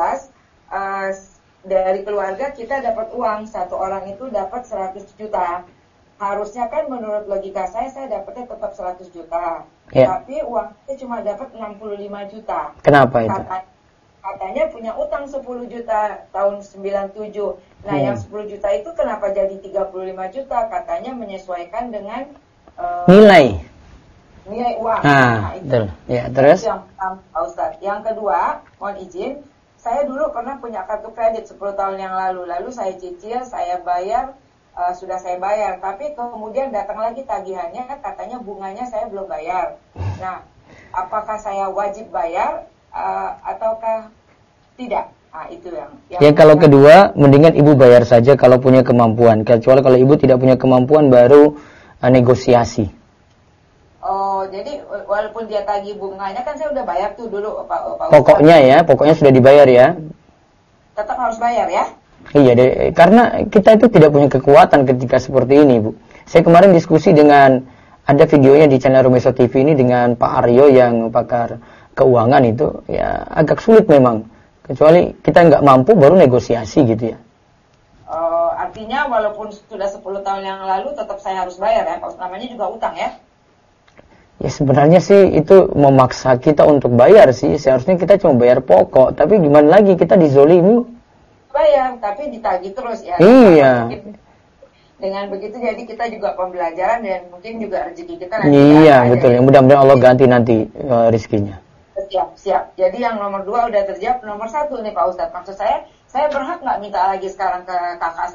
F: dari keluarga kita dapat uang, satu orang itu dapat 100 juta. Harusnya kan menurut logika saya dapatnya tetap 100 juta. Yeah. Tapi uangnya cuma dapat 65 juta.
A: Kenapa itu?
F: Katanya punya utang 10 juta tahun 97. Nah, yang 10 juta itu kenapa jadi 35 juta? Katanya menyesuaikan dengan
A: nilai
F: uang.
A: Nah, betul. Ya, terus?
F: Yang pertama, Pak Ustadz. Yang kedua, mohon izin, saya dulu pernah punya kartu kredit 10 tahun yang lalu. Lalu saya cicil, saya bayar, sudah saya bayar. Tapi kemudian datang lagi tagihannya, katanya bunganya saya belum bayar. Nah, apakah saya wajib bayar ataukah tidak? Nah, itu yang
A: ya kalau kedua mendingan ibu bayar saja kalau punya kemampuan, kecuali kalau ibu tidak punya kemampuan baru negosiasi.
F: Oh, jadi walaupun dia tagih bunganya kan saya udah bayar tuh dulu Pak
A: Pokoknya ya, pokoknya sudah dibayar ya.
F: Tetap harus bayar ya?
A: Iya, karena kita itu tidak punya kekuatan ketika seperti ini, Bu. Saya kemarin diskusi dengan, ada videonya di channel Rumeso TV ini dengan Pak Aryo yang pakar keuangan itu, ya agak sulit memang. Kecuali kita nggak mampu baru negosiasi gitu ya.
F: Artinya walaupun sudah 10 tahun yang lalu tetap saya harus bayar ya, Pak. Namanya juga utang ya?
A: Ya sebenarnya sih itu memaksa kita untuk bayar sih. Seharusnya kita cuma bayar pokok. Tapi gimana lagi, kita dizolimi.
F: Bayar, tapi ditagih terus ya.
A: Iya.
F: Dengan begitu jadi kita juga pembelajaran dan mungkin juga rezeki kita nanti.
A: Iya betul. Yang mudah-mudahan Allah ganti nanti rizkinya.
F: Siap. Jadi yang nomor 2 udah terjawab. Nomor 1 nih Pak Ustadz. Maksud saya berhak nggak minta lagi sekarang ke kakak saya?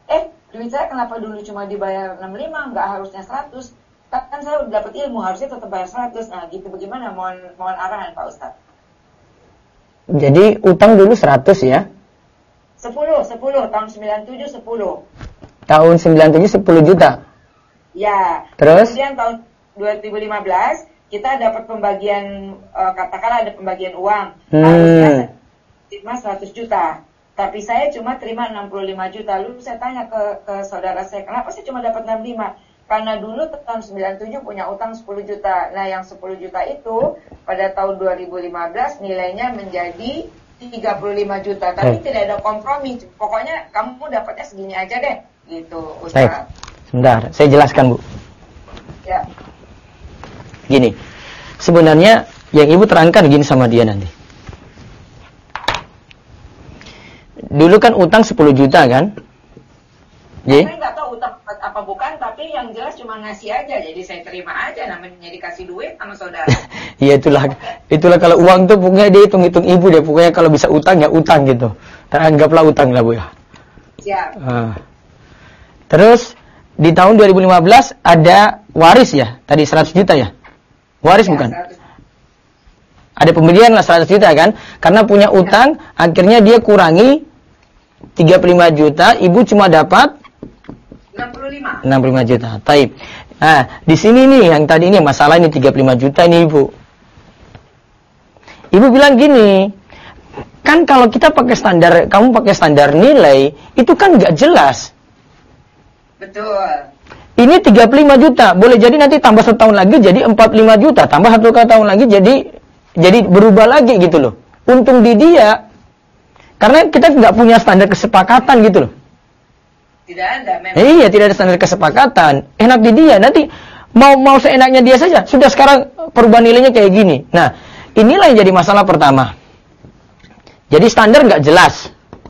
F: duit saya kenapa dulu cuma dibayar 65, nggak harusnya 100? Kan saya udah dapat ilmu, harusnya tetap bayar 100. Nah gitu, bagaimana? Mohon arahan Pak Ustadz.
A: Jadi utang dulu 100 ya?
F: 10, tahun 97 10.
A: Tahun 97 10 juta?
F: Ya.
A: Terus?
F: Kemudian tahun 2015 kita dapat pembagian, katakanlah ada pembagian uang. Harusnya terima 100 juta. Tapi saya cuma terima 65 juta. Lalu saya tanya ke saudara saya, kenapa saya cuma dapat 65? Karena dulu tahun 97 punya utang 10 juta. Nah yang 10 juta itu pada tahun 2015 nilainya menjadi 35 juta. Tapi tidak ada kompromi. Pokoknya kamu dapatnya segini aja deh. Gitu Ustaz.
A: Baik, sebentar, saya jelaskan Bu.
F: Ya.
A: Gini, sebenarnya yang Ibu terangkan gini sama dia nanti. Dulu kan utang 10 juta kan?
F: Saya nggak tahu utang apa bukan, tapi yang jelas cuma ngasih aja. Jadi saya terima aja, namanya dikasih duit sama saudara.
A: Iya itulah kalau uang tuh pokoknya dia hitung-hitung Ibu deh. Pokoknya kalau bisa utang ya utang gitu. Dan anggaplah utang lah Bu ya.
F: Siap.
A: Terus di tahun 2015 ada waris ya? Tadi 100 juta ya? Waris ya, bukan? 100. Ada pembelian lah 100 juta kan? Karena punya utang, akhirnya dia kurangi 35 juta, Ibu cuma dapat 65 juta. Taib. Nah, di sini nih yang tadi ini masalah ini 35 juta ini Ibu. Ibu bilang gini, kan kalau kita pakai standar, kamu pakai standar nilai, itu kan nggak jelas.
F: Betul.
A: Ini 35 juta, boleh jadi nanti tambah 1 tahun lagi jadi 45 juta, tambah 1 tahun lagi jadi berubah lagi gitu loh. Untung di dia, karena kita nggak punya standar kesepakatan gitu loh.
F: Tidak ada memang.
A: Iya, tidak ada standar kesepakatan. Enak di dia, nanti mau seenaknya dia saja. Sudah sekarang perubahan nilainya kayak gini. Nah, inilah yang jadi masalah pertama. Jadi standar nggak jelas.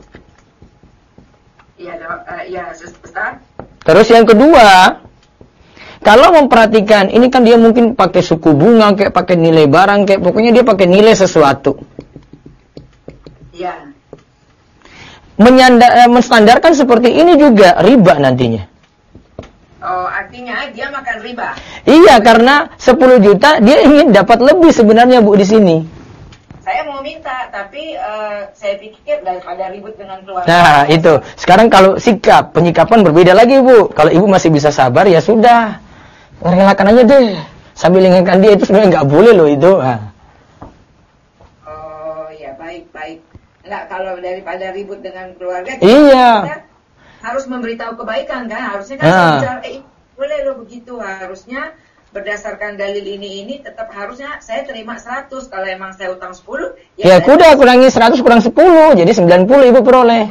F: Iya, Ustaz.
A: Terus yang kedua, kalau memperhatikan, ini kan dia mungkin pakai suku bunga, kayak pakai nilai barang, kayak pokoknya dia pakai nilai sesuatu.
F: Iya.
A: Menstandarkan seperti ini juga riba nantinya.
F: Oh, artinya dia makan riba.
A: Iya, karena 10 juta dia ingin dapat lebih sebenarnya Bu di sini.
F: Saya mau minta, tapi saya pikir daripada ribut dengan keluarga.
A: Nah, itu. Sekarang kalau penyikapan berbeda lagi Bu. Kalau Ibu masih bisa sabar, ya sudah. Relakan aja deh. Sambil ingatkan dia, itu sebenarnya nggak boleh loh itu. Nah.
F: Oh, ya baik. Enggak, kalau daripada ribut dengan keluarga,
A: kita
F: harus memberitahu kebaikan kan. Harusnya kan bicara, boleh lo begitu. Harusnya berdasarkan dalil ini tetap harusnya saya terima 100. Kalau emang saya utang 10,
A: ya udah kurangi 100 kurang 10, jadi 90 Ibu peroleh.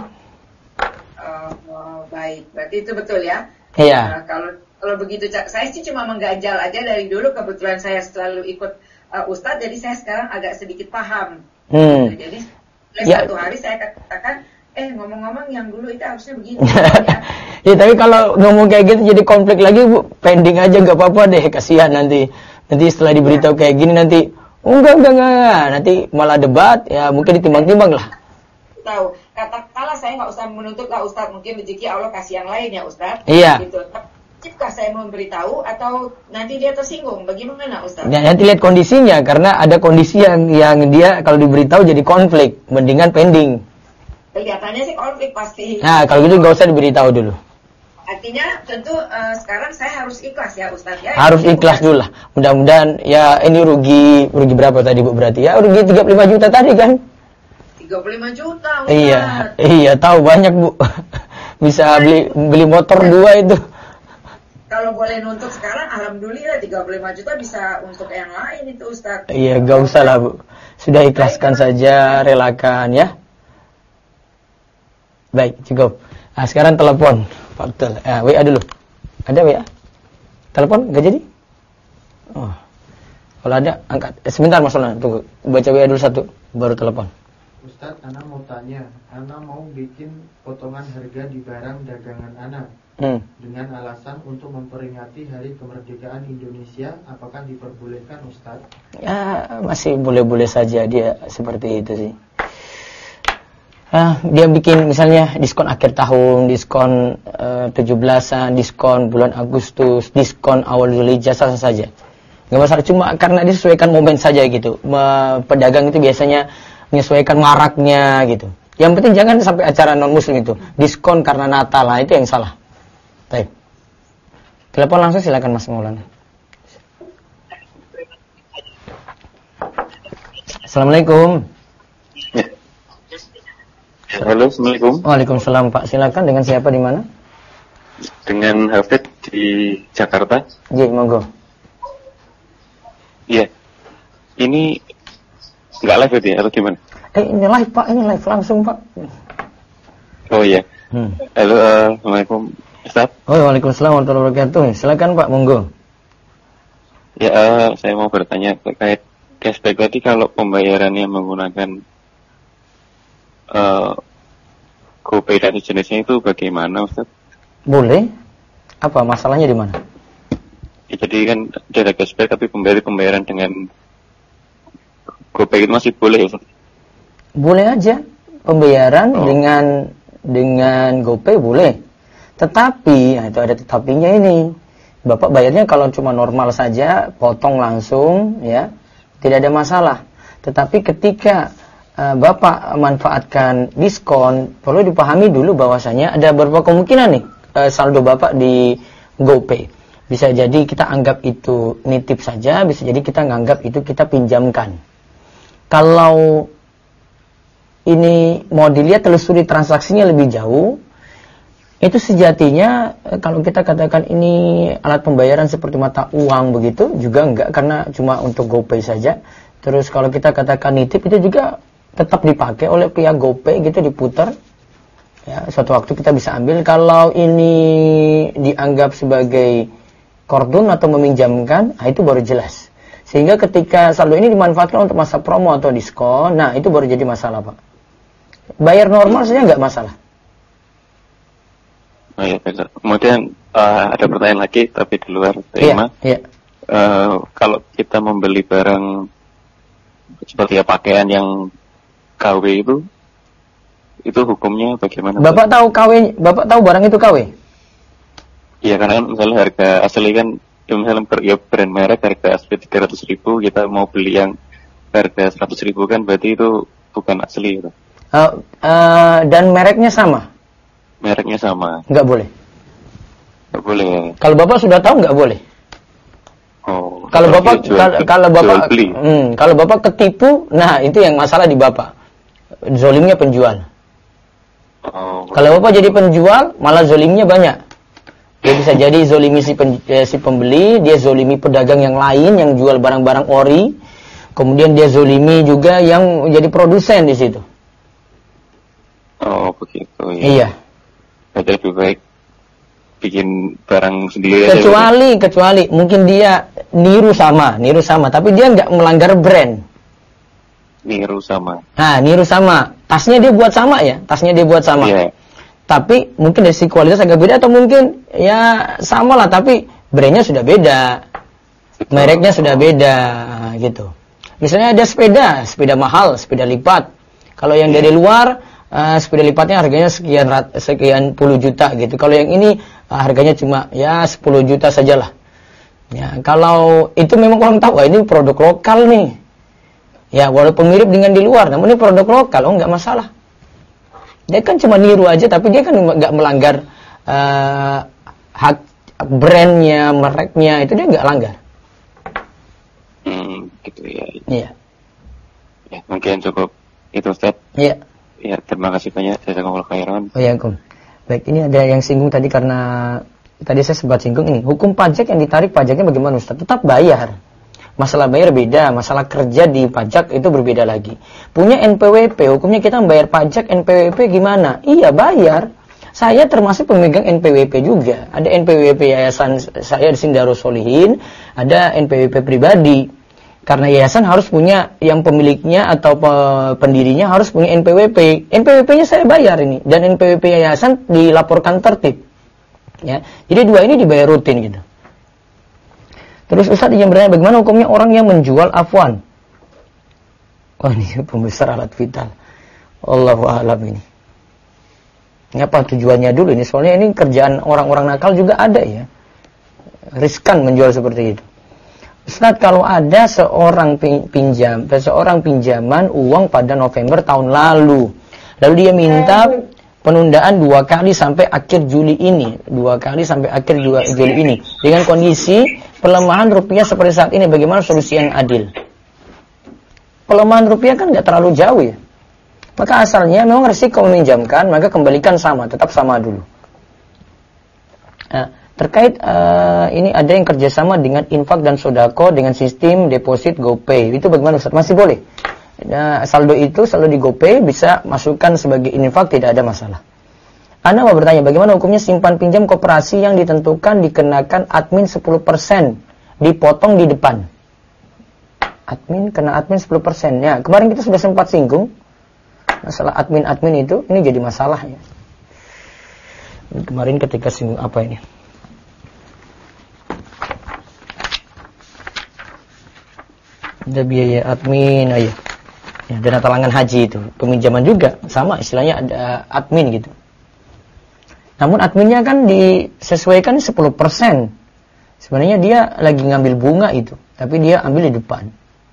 F: Oh, baik. Berarti itu betul ya?
A: Iya.
F: Kalau begitu, saya sih cuma mengganjal aja dari dulu. Kebetulan saya selalu ikut Ustadz, jadi saya sekarang agak sedikit paham. Jadi satu hari saya katakan, ngomong-ngomong yang dulu itu harusnya begini.
A: Ya, tapi kalau ngomong kayak gitu jadi konflik lagi Bu, pending aja nggak apa-apa deh, kasihan nanti setelah diberitahu kayak gini nanti enggak, nanti malah debat, ya mungkin ditimbang-timbang lah.
F: Tahu, katakanlah saya nggak usah menuntut lah Ustadz, mungkin rezeki Allah kasih yang lain ya Ustadz.
A: Iya.
F: Gitu. Wajibkah saya memberitahu atau nanti dia tersinggung? Bagaimana Ustaz?
A: Ya, nanti lihat kondisinya, karena ada kondisi yang dia kalau diberitahu jadi konflik, mendingan pending.
F: Kelihatannya sih konflik pasti.
A: Nah, kalau gitu nggak usah diberitahu dulu.
F: Artinya tentu sekarang saya harus ikhlas ya Ustaz ya.
A: Harus ikhlas dulu lah. Mudah-mudahan ya ini rugi berapa tadi Bu berarti? Ya rugi 35 juta tadi kan?
F: 35 juta Ustaz.
A: Iya, tahu banyak Bu. Bisa beli motor 2 itu.
F: Kalau boleh nuntut sekarang, alhamdulillah 35 juta bisa untuk yang lain itu Ustaz.
A: Iya, gak usah lah Bu. Sudah ikhlaskan saja, relakan ya. Baik, cukup. Nah, sekarang telepon. Faktul. WA dulu. Ada WA? Telepon? Gak jadi? Oh. Kalau ada, angkat. Sebentar Mas Solana, tunggu. Baca WA dulu 1, baru telepon.
B: Ustaz, Ana mau tanya. Ana mau bikin potongan harga di barang dagangan Ana. Dengan alasan untuk memperingati Hari Kemerdekaan Indonesia, apakah diperbolehkan Ustaz? Ya,
A: masih boleh-boleh saja dia seperti itu sih. dia bikin misalnya diskon akhir tahun, diskon 17-an, diskon bulan Agustus, diskon awal Dzulhijjah, sah saja. Nggak masalah, cuma karena disesuaikan momen saja gitu. Pedagang itu biasanya menyesuaikan maraknya gitu. Yang penting jangan sampai acara non muslim itu diskon karena Natal, itu yang salah. Baik. Telepon langsung silakan Mas Maulana. Assalamualaikum.
G: Halo, Assalamualaikum.
A: Waalaikumsalam Pak. Silakan, dengan siapa di mana?
G: Dengan Hafid di Jakarta.
A: Iya, monggo.
G: Iya. Ini nggak live ya atau gimana?
A: Ini live Pak, ini live langsung Pak.
G: Oh iya. Halo, Assalamualaikum Ustaz.
A: Oh, waalaikumsalam warahmatullahi wabarakatuh. Silakan Pak, monggo.
G: Ya, saya mau bertanya terkait cashback tadi. Kalau pembayarannya menggunakan GoPay dan sejenisnya itu bagaimana Ustaz?
A: Boleh. Apa masalahnya di mana?
G: Ya, jadi kan ada cashback tapi pembayaran dengan GoPay itu masih boleh Ustaz?
A: Boleh aja. Pembayaran dengan GoPay boleh. Tetapi, itu ada tetapinya ini. Bapak bayarnya kalau cuma normal saja, potong langsung, ya, tidak ada masalah. Tetapi ketika Bapak manfaatkan diskon, perlu dipahami dulu bahwasanya ada beberapa kemungkinan nih saldo Bapak di GoPay. Bisa jadi kita anggap itu nitip saja, bisa jadi kita nganggap itu kita pinjamkan. Kalau ini mau dilihat telusuri transaksinya lebih jauh, itu sejatinya kalau kita katakan ini alat pembayaran seperti mata uang begitu, juga enggak, karena cuma untuk GoPay saja. Terus kalau kita katakan nitip, itu juga tetap dipakai oleh pihak GoPay gitu, diputar. Ya, suatu waktu kita bisa ambil. Kalau ini dianggap sebagai kordon atau meminjamkan, itu baru jelas. Sehingga ketika saldo ini dimanfaatkan untuk masa promo atau diskon, nah itu baru jadi masalah Pak. Bayar normal saja nggak masalah.
G: Oh iya, benar. Kemudian ada pertanyaan lagi tapi di luar tema.
A: Iya.
G: Kalau kita membeli barang seperti pakaian yang KW itu hukumnya bagaimana?
A: Bapak tahu KW, Bapak tahu barang itu KW?
G: Iya, karena kan misalnya harga asli kan, ya misalnya brand merek harga asli 300.000, kita mau beli yang harga 100.000 kan, berarti itu bukan asli gitu.
A: Dan mereknya sama?
G: Mereknya sama.
A: Nggak boleh.
G: Nggak boleh.
A: Kalau Bapak sudah tahu nggak boleh.
G: Oh.
A: Kalau Bapak kalau Bapak ketipu, nah itu yang masalah di Bapak. Zolimnya penjual.
G: Oh.
A: Kalau Bapak jadi penjual, malah zolimnya banyak. Dia bisa jadi zolimi si pembeli, dia zolimi pedagang yang lain yang jual barang-barang ori. Kemudian dia zolimi juga yang jadi produsen di situ.
G: Oh, begitu ya.
A: Iya.
G: Jadi lebih baik bikin barang sendiri
A: kecuali mungkin dia niru sama, tapi dia nggak melanggar brand.
G: Niru sama.
A: Nah, niru sama. Tasnya dia buat sama ya,
G: Yeah.
A: Tapi mungkin dari sisi kualitas agak beda, atau mungkin ya sama lah, tapi brandnya sudah beda, mereknya sudah beda, gitu. Misalnya ada sepeda mahal, sepeda lipat. Kalau yang dari luar, sepeda lipatnya harganya sekian puluh juta gitu. Kalau yang ini harganya cuma ya 10 juta sajalah. Ya, kalau itu memang orang tahu, ini produk lokal nih. Ya, walaupun mirip dengan di luar, namun ini produk lokal, nggak masalah. Dia kan cuma niru aja, tapi dia kan nggak melanggar hak brandnya, mereknya, itu dia nggak langgar.
G: Gitu ya.
A: Iya.
G: Ya, mungkin cukup itu Ustaz.
A: Iya.
G: Ya, terima kasih banyak. Jazakumullah khairan.
A: Baik, ini ada yang singgung tadi, karena tadi saya sempat singgung ini. Hukum pajak yang ditarik, pajaknya bagaimana Ustaz? Tetap bayar. Masalah bayar beda, masalah kerja di pajak itu berbeda lagi. Punya NPWP, hukumnya kita membayar pajak NPWP gimana? Iya, bayar. Saya termasuk pemegang NPWP juga. Ada NPWP yayasan saya di sini Darus Sholihin, ada NPWP pribadi. Karena yayasan harus punya, yang pemiliknya atau pendirinya harus punya NPWP. NPWP-nya saya bayar ini, dan NPWP yayasan dilaporkan tertib. Ya, jadi dua ini dibayar rutin gitu. Terus Ustaz yang bertanya, bagaimana hukumnya orang yang menjual afwan? Wah, ini pembesar alat vital. Allahu a'lam ini. Ini apa tujuannya dulu ini? Soalnya ini kerjaan orang-orang nakal juga ada ya. Riskan menjual seperti itu. Ustaz, kalau ada seorang pinjaman uang pada November tahun lalu dia minta penundaan 2 kali sampai akhir Juli ini, 2 kali sampai akhir Juli ini, dengan kondisi pelemahan rupiah seperti saat ini, bagaimana solusi yang adil? Pelemahan rupiah kan nggak terlalu jauh ya, maka asalnya memang resiko meminjamkan, maka kembalikan sama, tetap sama dulu. Nah, terkait ini ada yang kerjasama dengan infak dan sodako dengan sistem deposit GoPay, itu bagaimana Ustaz? Masih boleh? Nah, saldo di GoPay bisa masukkan sebagai infak, tidak ada masalah. Anda mau bertanya, bagaimana hukumnya simpan pinjam koperasi yang ditentukan dikenakan admin 10%, dipotong di depan? Kena admin 10%. Ya, kemarin kita sudah sempat singgung masalah admin itu, ini jadi masalah ya. Kemarin ketika singgung apa ini? Ada biaya admin, ya, dana talangan haji itu, peminjaman juga sama, istilahnya ada admin gitu. Namun adminnya kan disesuaikan 10%. Sebenarnya dia lagi ngambil bunga itu, tapi dia ambil di depan.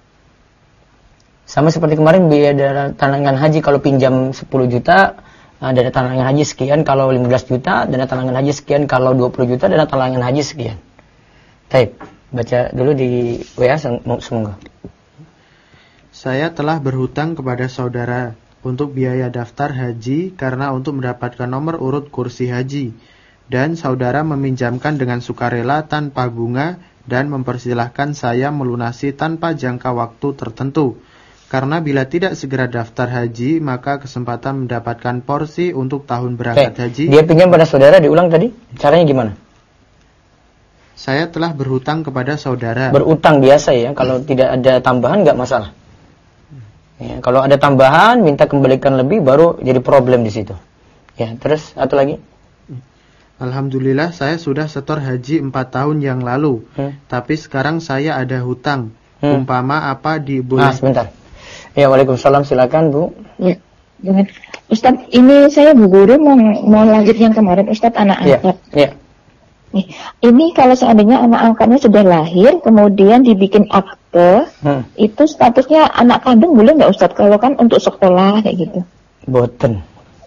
A: Sama seperti kemarin biaya dana talangan haji, kalau pinjam 10 juta, dana talangan haji sekian, kalau 15 juta, dana talangan haji sekian, kalau 20 juta, dana talangan haji sekian. Baik, baca dulu di WA semoga.
B: Saya telah berhutang kepada saudara untuk biaya daftar haji karena untuk mendapatkan nomor urut kursi haji. Dan saudara meminjamkan dengan sukarela tanpa bunga dan mempersilahkan saya melunasi tanpa jangka waktu tertentu. Karena bila tidak segera daftar haji, maka kesempatan mendapatkan porsi untuk tahun berangkat haji.
A: Dia pinjam pada saudara, diulang tadi, caranya gimana?
B: Saya telah berhutang kepada saudara.
A: Berutang biasa ya, kalau tidak ada tambahan nggak masalah. Ya, kalau ada tambahan, minta kembalikan lebih, baru jadi problem di situ. Ya, terus satu lagi.
B: Alhamdulillah saya sudah setor haji 4 tahun yang lalu. Tapi sekarang saya ada hutang. Umpama apa boleh?
A: Sebentar. Ya, waalaikumsalam, silakan Bu.
H: Ya, Ustaz, ini saya Bu Guru mau lanjut yang kemarin Ustaz, anak angkat.
A: Ya.
H: Nih, ini kalau seandainya anak angkatnya sudah lahir, kemudian dibikin akte, itu statusnya anak kandung boleh nggak Ustaz? Kalau kan untuk sekolah kayak gitu.
A: Boten.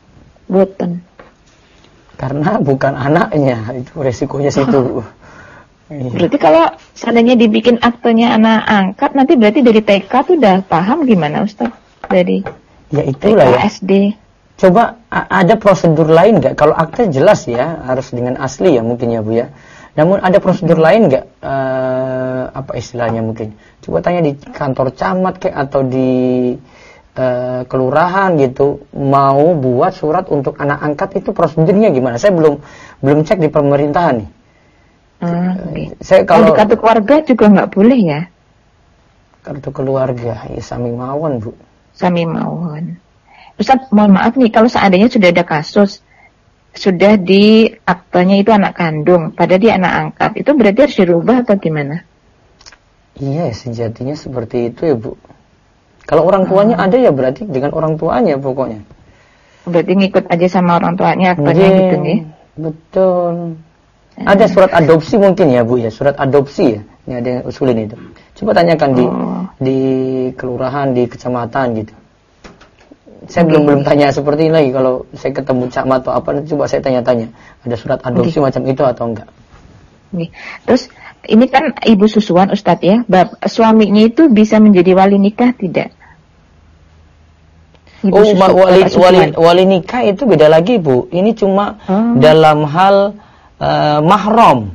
A: Karena bukan anaknya, itu resikonya situ.
H: Berarti kalau seandainya dibikin aktenya anak angkat, nanti berarti dari TK tuh udah paham gimana Ustaz? Dari
A: ya itulah
H: TK,
A: ya.
H: SD.
A: Coba ada prosedur lain nggak? Kalau akte jelas ya, harus dengan asli ya mungkin ya Bu ya. Namun ada prosedur lain nggak? Apa istilahnya mungkin? Coba tanya di kantor camat kayak atau di kelurahan gitu, mau buat surat untuk anak angkat, itu prosedurnya gimana? Saya belum cek di pemerintahan nih. Saya kalau
H: di kartu keluarga juga nggak boleh ya?
A: Kartu keluarga, ya Sami Mawon Bu.
H: Sami Mawon. Ustaz, mohon maaf nih, kalau seandainya sudah ada kasus, sudah di aktenya itu anak kandung, padahal dia anak angkat, itu berarti harus dirubah atau gimana?
A: Iya, sejatinya seperti itu ya Bu. Kalau orang tuanya ada ya berarti dengan orang tuanya pokoknya. Berarti
H: ngikut aja sama orang tuanya aktenya gitu nih.
A: Betul. Ada surat adopsi mungkin ya Bu ya, surat adopsi ya. Ini ada yang usulin itu. Coba tanyakan di kelurahan, di kecamatan gitu. Saya belum tanya seperti ini lagi. Kalau saya ketemu camat atau apa, coba saya tanya-tanya. Ada surat adopsi macam itu atau enggak?
H: Terus ini kan ibu susuan Ustadz ya, suaminya itu bisa menjadi wali nikah tidak?
A: Wali nikah itu beda lagi Bu. Ini cuma dalam hal mahram.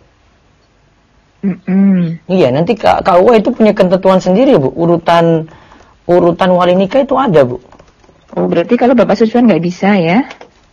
A: Iya, nanti KUA itu punya ketentuan sendiri Bu. Urutan wali nikah itu ada Bu.
H: Oh, berarti kalau Bapak Susuan nggak bisa ya?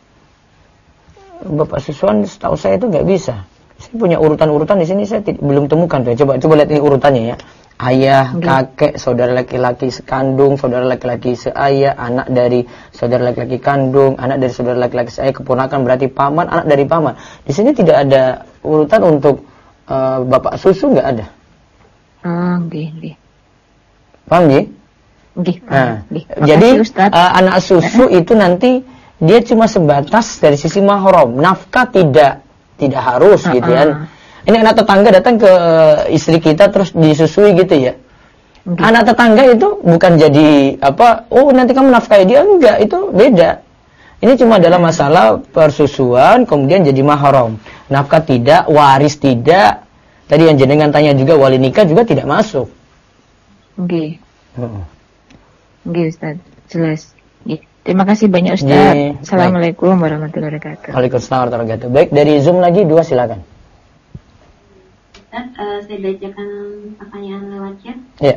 A: Bapak Susuan setahu saya itu nggak bisa. Saya punya urutan-urutan di sini, saya belum temukan tuh. Coba lihat ini urutannya ya. Ayah, kakek, saudara laki-laki sekandung, saudara laki-laki seayah, anak dari saudara laki-laki kandung, anak dari saudara laki-laki seayah, keponakan berarti paman, anak dari paman. Di sini tidak ada urutan untuk bapak susu, nggak ada.
H: Nggih.
A: Paham ya? Nah, jadi anak susu itu nanti dia cuma sebatas dari sisi mahram, nafkah tidak harus gitu ya. Ini anak tetangga datang ke istri kita terus disusui gitu ya. Anak tetangga itu bukan jadi nanti kamu nafkahi dia, enggak, itu beda. Ini cuma dalam masalah persusuan kemudian jadi mahram. Nafkah tidak, waris tidak. Tadi yang jenengan tanya juga wali nikah juga tidak masuk.
H: Oke. Oke Ustaz, jelas. Terima kasih banyak Ustaz. Assalamualaikum warahmatullahi wabarakatuh.
A: Waalaikumsalam warahmatullahi wabarakatuh. Baik, dari Zoom lagi 2 silakan.
C: Ustaz, saya bacakan pertanyaan lewat chat.
A: Iya.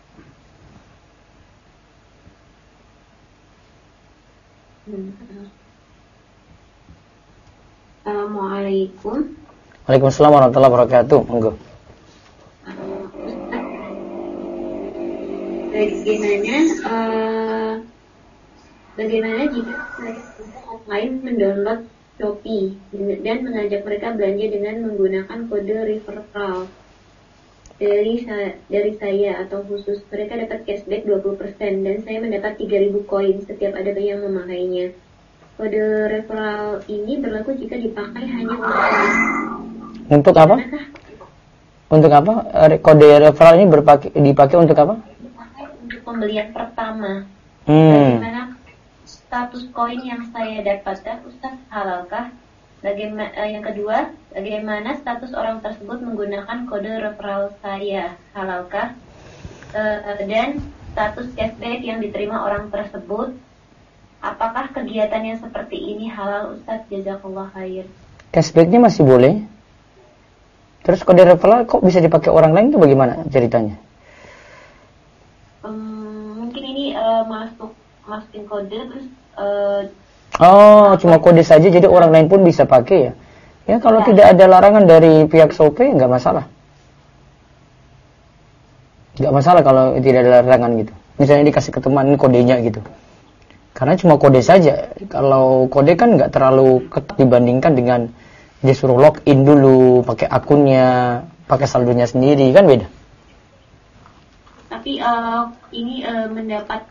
C: Assalamualaikum.
A: Waalaikumsalam warahmatullahi wabarakatuh. Monggo.
C: Bagaimana jika mereka offline mendownload Shopee dan mengajak mereka belanja dengan menggunakan kode referral dari saya atau khusus mereka dapat cashback 20% dan saya mendapat 3.000 koin setiap ada yang memakainya. Kode referral ini berlaku jika dipakai hanya
A: untuk apa? Untuk apa? Kode referral ini dipakai untuk apa?
C: Dipakai untuk pembelian pertama. Bagaimana status koin yang saya dapatkan, Ustaz, halalkah? Yang kedua, bagaimana status orang tersebut menggunakan kode referral saya, halalkah? Dan status cashback yang diterima orang tersebut, apakah kegiatan yang seperti ini halal, Ustaz? Jazakallah khair.
A: Cashbacknya masih boleh. Terus kode referral kok bisa dipakai orang lain, itu bagaimana ceritanya?
C: Mungkin ini masukin kode terus
A: cuma kode saja jadi orang lain pun bisa pakai ya. Ya kalau tidak ada larangan dari pihak Shopee nggak masalah. Nggak masalah kalau tidak ada larangan gitu. Misalnya dikasih ke teman kodenya gitu. Karena cuma kode saja. Kalau kode kan nggak terlalu ketat dibandingkan dengan dia suruh login dulu, pakai akunnya, pakai saldonya sendiri, kan beda.
C: Tapi ini mendapat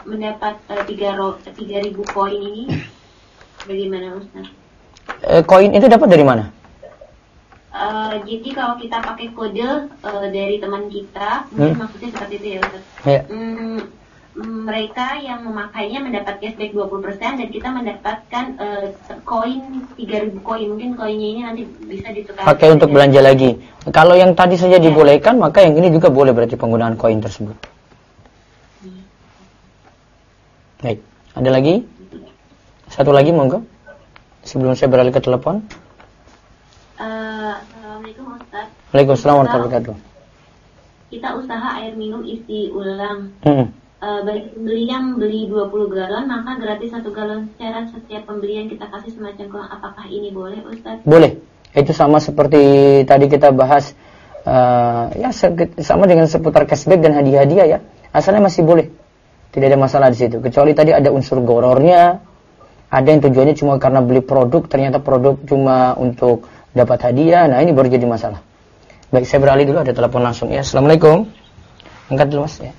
C: 3.000 koin ini bagaimana, Ustaz?
A: Koin itu dapat dari mana?
C: Jadi kalau kita pakai kode dari teman kita, mungkin maksudnya seperti itu ya, Ustaz.
A: Yeah.
C: Mereka yang memakainya mendapat cashback 20% dan kita mendapatkan koin 3.000 koin. Mungkin koinnya ini nanti bisa ditukar
A: pakai untuk belanja lagi. Kalau yang tadi saja dibolehkan, maka yang ini juga boleh berarti penggunaan koin tersebut. Baik, ada lagi? Satu lagi monggo. Sebelum saya beralih ke telepon.
C: Assalamualaikum Ustaz.
A: Waalaikumsalam warahmatullahi wabarakatuh.
C: Kita usaha air minum isi ulang. Bagi pembeli yang beli 20 galon, maka gratis 1 galon secara setiap pembelian kita kasih semacam uang. Apakah ini boleh, Ustaz?
A: Boleh. Itu sama seperti tadi kita bahas, sama dengan seputar cashback dan hadiah-hadiah ya. Asalnya masih boleh. Tidak ada masalah di situ. Kecuali tadi ada unsur gorornya, ada yang tujuannya cuma karena beli produk, ternyata produk cuma untuk dapat hadiah. Nah ini baru jadi masalah. Baik, saya beralih dulu, ada telepon langsung ya. Assalamualaikum. Angkat dulu Mas ya.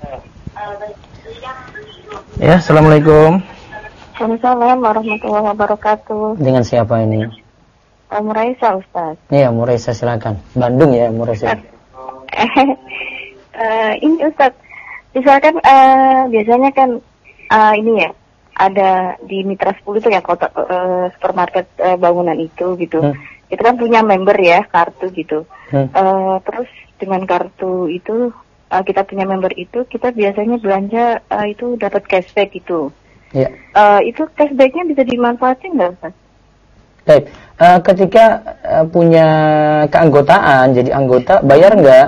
A: Ya, assalamualaikum.
I: Waalaikumsalam warahmatullahi wabarakatuh.
A: Dengan siapa ini?
I: Muraisa, Ustaz.
A: Iya, Muraisa, silakan. Bandung ya, Muraisa.
I: Ini Ustaz, misalkan biasanya kan ini ya, ada di Mitra 10 itu ya, kota supermarket bangunan itu gitu. Itu kan punya member ya, kartu gitu. Terus dengan kartu itu kita punya member itu, kita biasanya belanja itu dapat cashback gitu.
A: Ya.
I: Itu cashbacknya bisa dimanfaatin nggak, Ustaz?
A: Baik, ketika punya keanggotaan, jadi anggota, bayar nggak?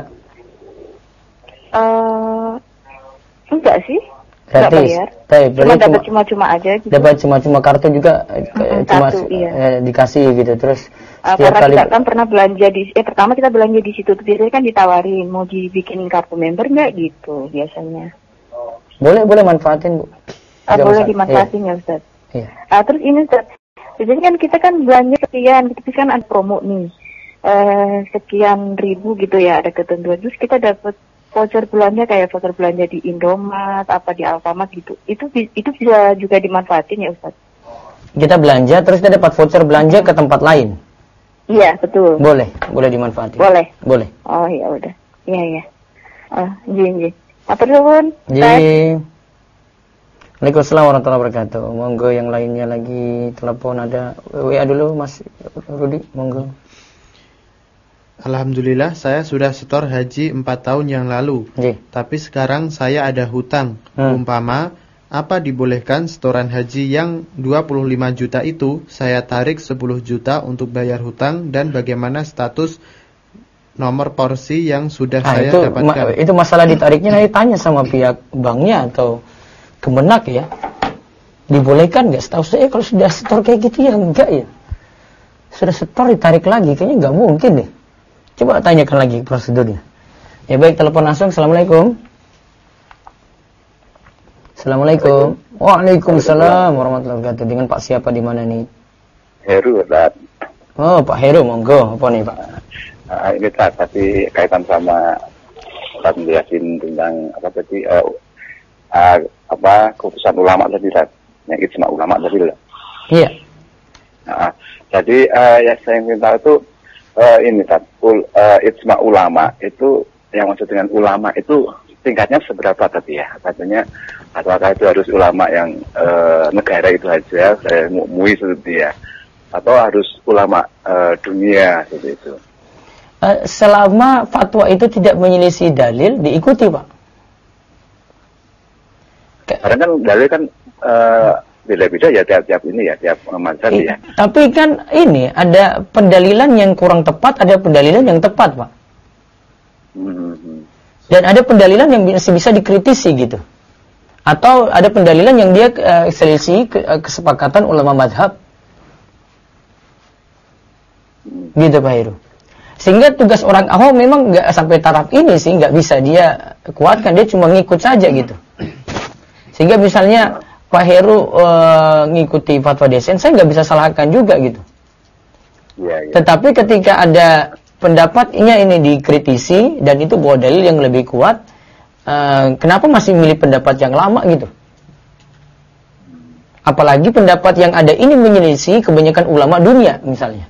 I: Enggak sih.
A: Gratis.
I: Cuma dapat cuma-cuma aja gitu.
A: Dapat cuma-cuma, kartu juga cuma
I: iya.
A: dikasih gitu. Terus
I: karena kali kita kan pernah belanja pertama kita belanja di situ, biasanya kan ditawarin mau dibikinin kartu member nggak gitu biasanya.
A: Boleh manfaatin, Bu.
I: Boleh dimanfaatin ya, Ustaz.
A: Iya.
I: Terus ini Ustaz, biasanya kan kita kan belanja sekian, tapi kan ada promo nih. Sekian ribu gitu ya, ada ketentuan. Terus kita dapat voucher belanja kayak voucher belanja di Indomaret, apa di Alfamart gitu. Itu bisa juga dimanfaatin ya Ustaz?
A: Kita belanja terus kita dapat voucher belanja ke tempat lain.
I: Iya, betul.
A: Boleh dimanfaatin. Boleh.
I: Oh, ya udah. Iya. Nggih. Matur nuwun.
A: Nggih. Waalaikumsalam warahmatullahi wabarakatuh. Monggo yang lainnya lagi telepon ada WA dulu Mas Rudi, monggo.
B: Alhamdulillah saya sudah setor haji 4 tahun yang lalu. Tapi sekarang saya ada hutang. Umpama apa dibolehkan setoran haji yang 25 juta itu saya tarik 10 juta untuk bayar hutang, dan bagaimana status nomor porsi yang sudah saya dapatkan?
A: Itu masalah ditariknya nanti tanya sama pihak banknya atau Kemenak ya. Dibolehkan nggak? Setahu saya kalau sudah setor kayak gitu ya enggak ya. Sudah setor ditarik lagi kayaknya nggak mungkin deh. Coba tanyakan lagi prosedurnya. Ya baik, telepon langsung. Assalamualaikum. Assalamualaikum. Waalaikumsalam warahmatullahi wabarakatuh. Dengan Pak siapa di mana nih?
J: Heru, Ustaz.
A: Oh, Pak Heru, monggo. Apa nih, Pak?
J: Ini tadi kaitan sama Ustaz menjelasin tentang apa tadi keputusan ulama tadi, Ustaz. Yang ijma ulama tadi lah.
A: Iya.
J: Jadi yang saya ingin tahu itu ini Ustaz, ijma ulama itu yang maksud dengan ulama itu tingkatnya seberapa tadi ya? Katanya apakah itu harus ulama yang negara itu aja, MUI seperti ya, atau harus ulama dunia seperti itu?
A: Selama fatwa itu tidak menyelisih dalil, diikuti Pak.
J: Karena kan dalil kan beda-beda ya tiap ini ya, tiap mazhab ya.
A: Tapi kan ini ada pendalilan yang kurang tepat, ada pendalilan yang tepat Pak. Dan ada pendalilan yang bisa dikritisi gitu. Atau ada pendalilan yang dia selisih kesepakatan ulama madhab. Gitu Pak Heru. Sehingga tugas orang awam memang nggak sampai taraf ini sih, nggak bisa dia kuatkan, dia cuma ngikut saja gitu. Sehingga misalnya Pak Heru ngikuti fatwa DSN, saya nggak bisa salahkan juga gitu.
J: Ya.
A: Tetapi ketika ada pendapatnya ini dikritisi dan itu bawa dalil yang lebih kuat, kenapa masih milih pendapat yang lama gitu? Apalagi pendapat yang ada ini menyelisih kebanyakan ulama dunia misalnya.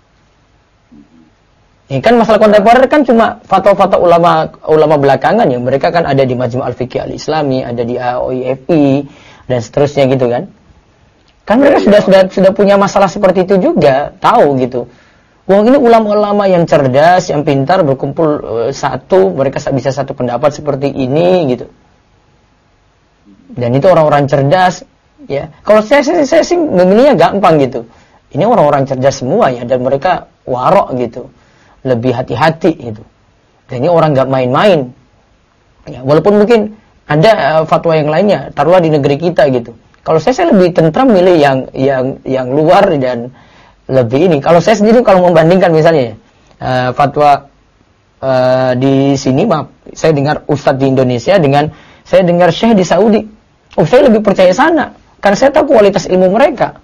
A: Ini kan masalah kontemporer kan cuma fatwa-fatwa ulama belakangan ya. Mereka kan ada di Majmu' Al-Fiqh Al-Islami, ada di AOIFI dan seterusnya gitu kan. Kan mereka sudah punya masalah seperti itu juga, tahu gitu. Wah, ini ulama-ulama yang cerdas, yang pintar berkumpul satu, mereka bisa satu pendapat seperti ini gitu. Dan itu orang-orang cerdas ya. Kalau saya sih memilihnya gampang gitu. Ini orang-orang cerdas semua ya, dan mereka warok gitu. Lebih hati-hati gitu. Dan ini orang nggak main-main. Ya, walaupun mungkin ada fatwa yang lainnya, taruhlah di negeri kita gitu. Kalau saya lebih tentram milih yang luar dan lebih ini. Kalau saya sendiri kalau membandingkan misalnya fatwa di sini, maaf, saya dengar ustadz di Indonesia dengan saya dengar syekh di Saudi. Oh, saya lebih percaya sana karena saya tahu kualitas ilmu mereka.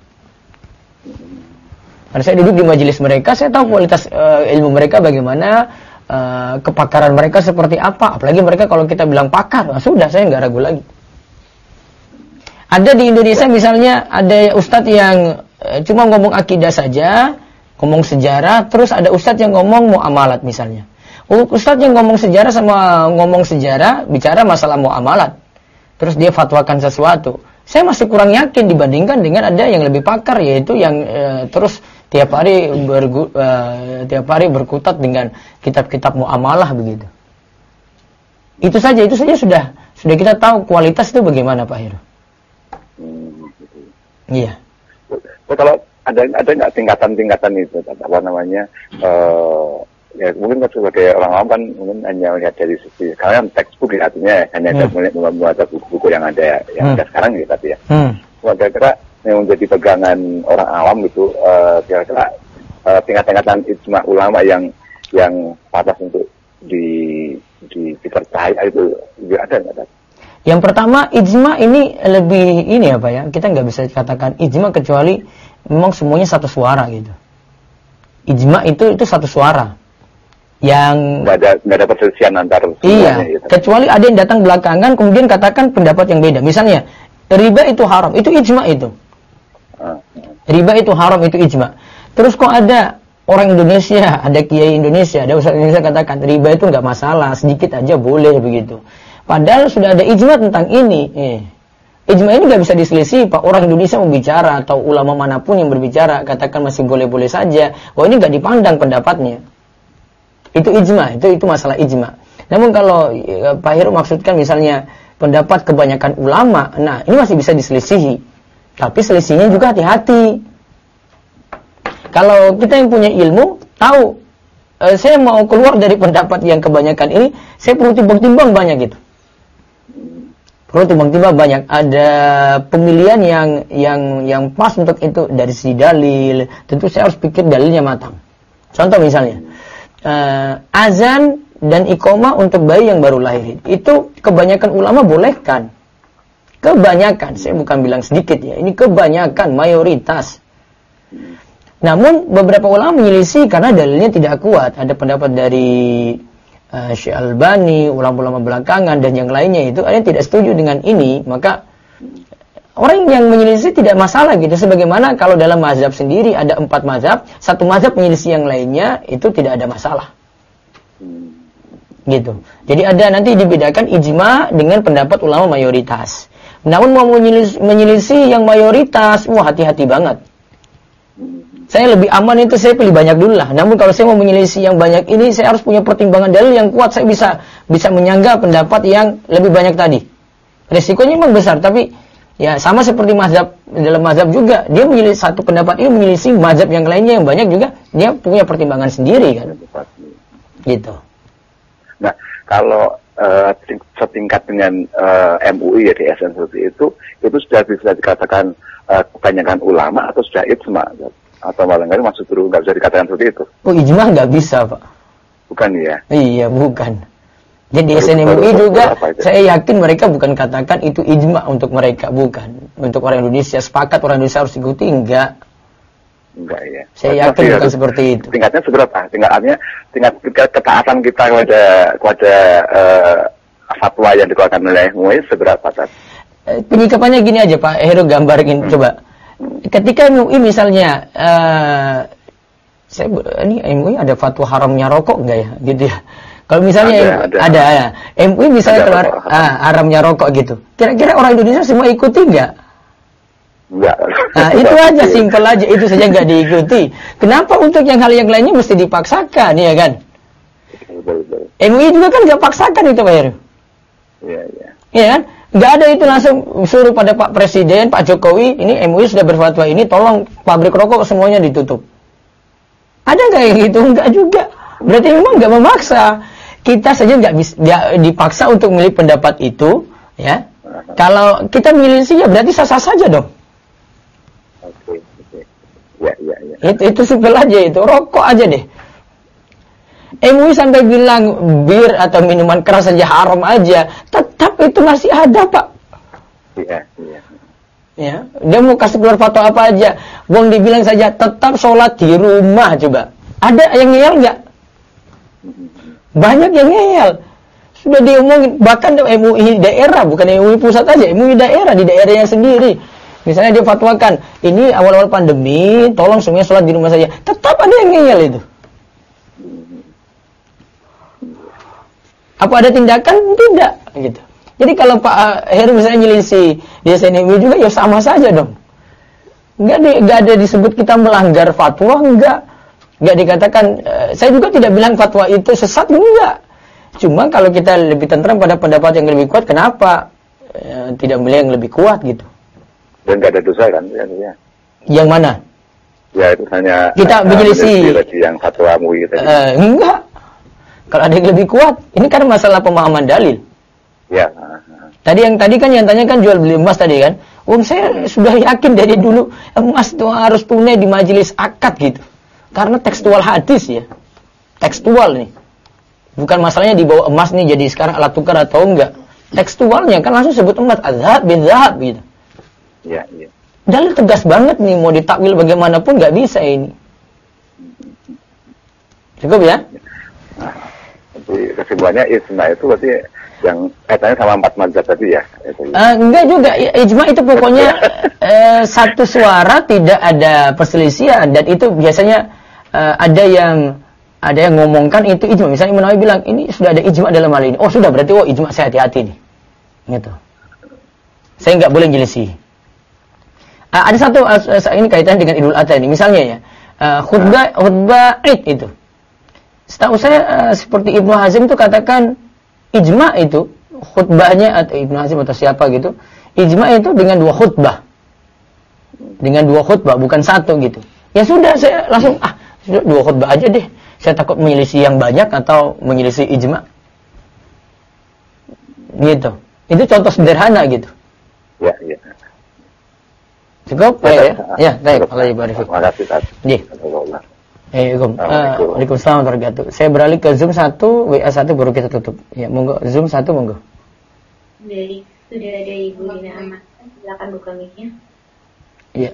A: Karena saya duduk di majelis mereka, saya tahu kualitas ilmu mereka bagaimana, kepakaran mereka seperti apa. Apalagi mereka kalau kita bilang pakar, nah sudah saya nggak ragu lagi. Ada di Indonesia misalnya ada ustadz yang cuma ngomong akidah saja, ngomong sejarah, terus ada ustadz yang ngomong muamalat misalnya. Ustadz yang ngomong sejarah sama ngomong sejarah bicara masalah muamalat, terus dia fatwakan sesuatu. Saya masih kurang yakin dibandingkan dengan ada yang lebih pakar, yaitu yang terus tiap hari berkutat dengan kitab-kitab muamalah begitu. Itu saja sudah kita tahu kualitas itu bagaimana Pak Heru. Iya.
J: Kalau ada nggak tingkatan itu apa namanya? Ya mungkin sebagai orang awam kan mungkin hanya melihat dari sisi sekarang textbook ya, artinya hanya membaca buku-buku yang ada sekarang gitu tapi ya. Kira-kira yang menjadi pegangan orang awam gitu, kira-kira tingkatan ijma ulama yang pantas untuk dipercaya itu juga ada nggak?
A: Yang pertama, ijma ini lebih ini apa ya? Kita nggak bisa katakan ijma kecuali memang semuanya satu suara gitu. Ijma itu satu suara. yang
J: nggak ada perselisihan antar
A: iya gitu. Kecuali ada yang datang belakangan kemudian katakan pendapat yang beda. Misalnya riba itu haram, itu ijma itu. Riba itu haram, itu ijma. Terus kok ada orang Indonesia, ada kiai Indonesia, ada ustaz Indonesia katakan riba itu nggak masalah, sedikit aja boleh begitu. Padahal sudah ada ijma tentang ini. Ijma ini nggak bisa diselisih, Pak. Orang Indonesia mau bicara atau ulama manapun yang berbicara katakan masih boleh-boleh saja. Wah, ini nggak dipandang pendapatnya. Itu ijma, itu masalah ijma. Namun kalau Pak Heru maksudkan misalnya pendapat kebanyakan ulama, nah ini masih bisa diselisihi. Tapi selisihnya juga hati-hati. Kalau kita yang punya ilmu, tahu saya mau keluar dari pendapat yang kebanyakan ini, saya perlu timbang-timbang banyak gitu. Perlu timbang-timbang banyak. Ada pemilihan yang pas untuk itu dari sisi dalil. Tentu saya harus pikir dalilnya matang. Contoh misalnya, azan dan iqamah untuk bayi yang baru lahir. Itu kebanyakan ulama bolehkan. Kebanyakan, saya bukan bilang sedikit ya. Ini kebanyakan, mayoritas. Namun beberapa ulama menyelisih karena dalilnya tidak kuat. Ada pendapat dari Syekh Albani, ulama-ulama belakangan dan yang lainnya itu ada yang tidak setuju dengan ini. Maka orang yang menyelisih tidak masalah gitu. Sebagaimana kalau dalam mazhab sendiri ada 4 mazhab, satu mazhab menyelisih yang lainnya itu tidak ada masalah. Gitu. Jadi ada nanti dibedakan ijma dengan pendapat ulama mayoritas. Namun mau menyelisih yang mayoritas, wah hati-hati banget. Saya lebih aman itu saya pilih banyak dulu lah. Namun kalau saya mau menyelisih yang banyak ini, saya harus punya pertimbangan dalil yang kuat. Saya bisa menyangga pendapat yang lebih banyak tadi. Resikonya memang besar, tapi ya sama seperti mazhab, dalam mazhab juga dia menyelisih satu pendapat ini menyelisih mazhab yang lainnya yang banyak juga, dia punya pertimbangan sendiri kan. Gitu.
J: Nah, kalau setingkat dengan MUI ya di SN seperti itu sudah bisa dikatakan kebanyakan ulama atau sudah ijma? Atau malah maksud dulu nggak bisa dikatakan seperti itu?
A: Oh, ijma nggak bisa, Pak.
J: Bukan ya?
A: Iya, bukan. Jadi SNMUI juga, saya yakin mereka bukan katakan itu ijma untuk mereka, bukan. Untuk orang Indonesia, sepakat orang Indonesia harus ikuti, enggak.
J: Enggak ya.
A: Saya yakin bukan seperti itu.
J: Tingkatnya seberapa? Tingkat ketaatan kita kepada fatwa yang dikeluarkan oleh MUI seberapa?
A: Penyikapannya gini aja, Pak Heru, gambarin coba. Ketika MUI misalnya, ini MUI ada fatwa haramnya rokok enggak ya, gitu ya? Kalau misalnya ada ya. MUI misalnya keluar haramnya rokok gitu. Kira-kira orang Indonesia semua ikuti enggak?
J: Enggak.
A: Nah, itu aja, simpel aja, itu saja enggak diikuti. Kenapa untuk yang hal yang lainnya mesti dipaksakan, ya kan?
J: Betul.
A: MUI juga kan enggak paksakan itu, Pak Heru.
J: Iya.
A: Iya kan? Nggak ada itu langsung suruh pada Pak Presiden, Pak Jokowi, ini MUI sudah berfatwa ini, tolong pabrik rokok semuanya ditutup. Ada nggak yang gitu? Nggak juga. Berarti memang nggak memaksa. Kita saja nggak dipaksa untuk memilih pendapat itu, ya. Kalau kita menyelisih ya berarti sah-sah saja dong.
J: Oke. Ya.
A: Itu simpel aja itu, rokok aja deh. MUI sampai bilang bir atau minuman keras saja haram aja, tetap itu masih ada, Pak.
J: Iya.
A: Ya, dia mau kasih keluar fatwa apa aja, wong dibilang saja tetap sholat di rumah coba. Ada yang ngeyel nggak? Banyak yang ngeyel. Sudah diomongin, bahkan MUI daerah, bukan MUI pusat aja, MUI daerah di daerahnya sendiri. Misalnya dia fatwakan, ini awal-awal pandemi, tolong semuanya sholat di rumah saja. Tetap ada yang ngeyel itu. Apa ada tindakan? Tidak, gitu. Jadi kalau Pak Heru misalnya nyelisih di SNMUI juga, ya sama saja dong. Enggak ada disebut kita melanggar fatwa, enggak dikatakan. Saya juga tidak bilang fatwa itu sesat, enggak. Cuma kalau kita lebih tentram pada pendapat yang lebih kuat, kenapa tidak milih yang lebih kuat gitu?
J: Dan enggak ada dosa kan? Ya.
A: Yang mana?
J: Ya itu hanya
A: kita menyelisih
J: yang fatwa MUI tadi.
A: Enggak. Kalau ada yang lebih kuat, ini kan masalah pemahaman dalil.
J: Ya.
A: Tadi kan yang tanya kan jual beli emas tadi kan. Saya sudah yakin dari dulu emas itu harus tunai di majelis akad gitu. Karena tekstual hadis ya. Tekstual nih. Bukan masalahnya dibawa emas nih jadi sekarang alat tukar atau enggak. Tekstualnya kan langsung sebut emas azhab bin zahab gitu.
J: Iya.
A: Dalil tegas banget nih, mau ditakwil bagaimanapun nggak bisa ini. Cukup ya?
J: kesimpulannya ijma itu berarti yang kaitannya sama 4 mazhab tadi ya?
A: Enggak juga, ijma itu pokoknya satu suara tidak ada perselisihan, dan itu biasanya ada yang ngomongkan itu ijma. Misalnya Imam Nawawi bilang ini sudah ada ijma dalam hal ini. Oh sudah, berarti ijma, saya hati-hati nih. Gitu. Saya nggak boleh nyelisih. Ada satu ini kaitan dengan Idul Adha ini. Misalnya ya, khutbah Id itu. Setahu saya seperti Ibnu Hazm itu katakan ijma itu khutbahnya, atau Ibnu Hazm atau siapa gitu, ijma itu dengan 2 khutbah. Dengan 2 khutbah, bukan 1 gitu. Ya sudah, saya langsung 2 khutbah aja deh. Saya takut menyelisih yang banyak atau menyelisih ijma. Gitu. Itu contoh sederhana gitu.
J: Ya, ya.
A: Cukup? Ya, baik. Allah ibarik.
J: Terima kasih, Ustaz.
A: Nggih. Waalaikumsalam warahmatullahi wabarakatuh. Saya beralih ke Zoom 1, WA 1 baru kita tutup. Ya, monggo Zoom 1 monggo.
C: Dari sudah ada Ibu Nina Ahmad. Silakan buka mic-nya.
A: Iya.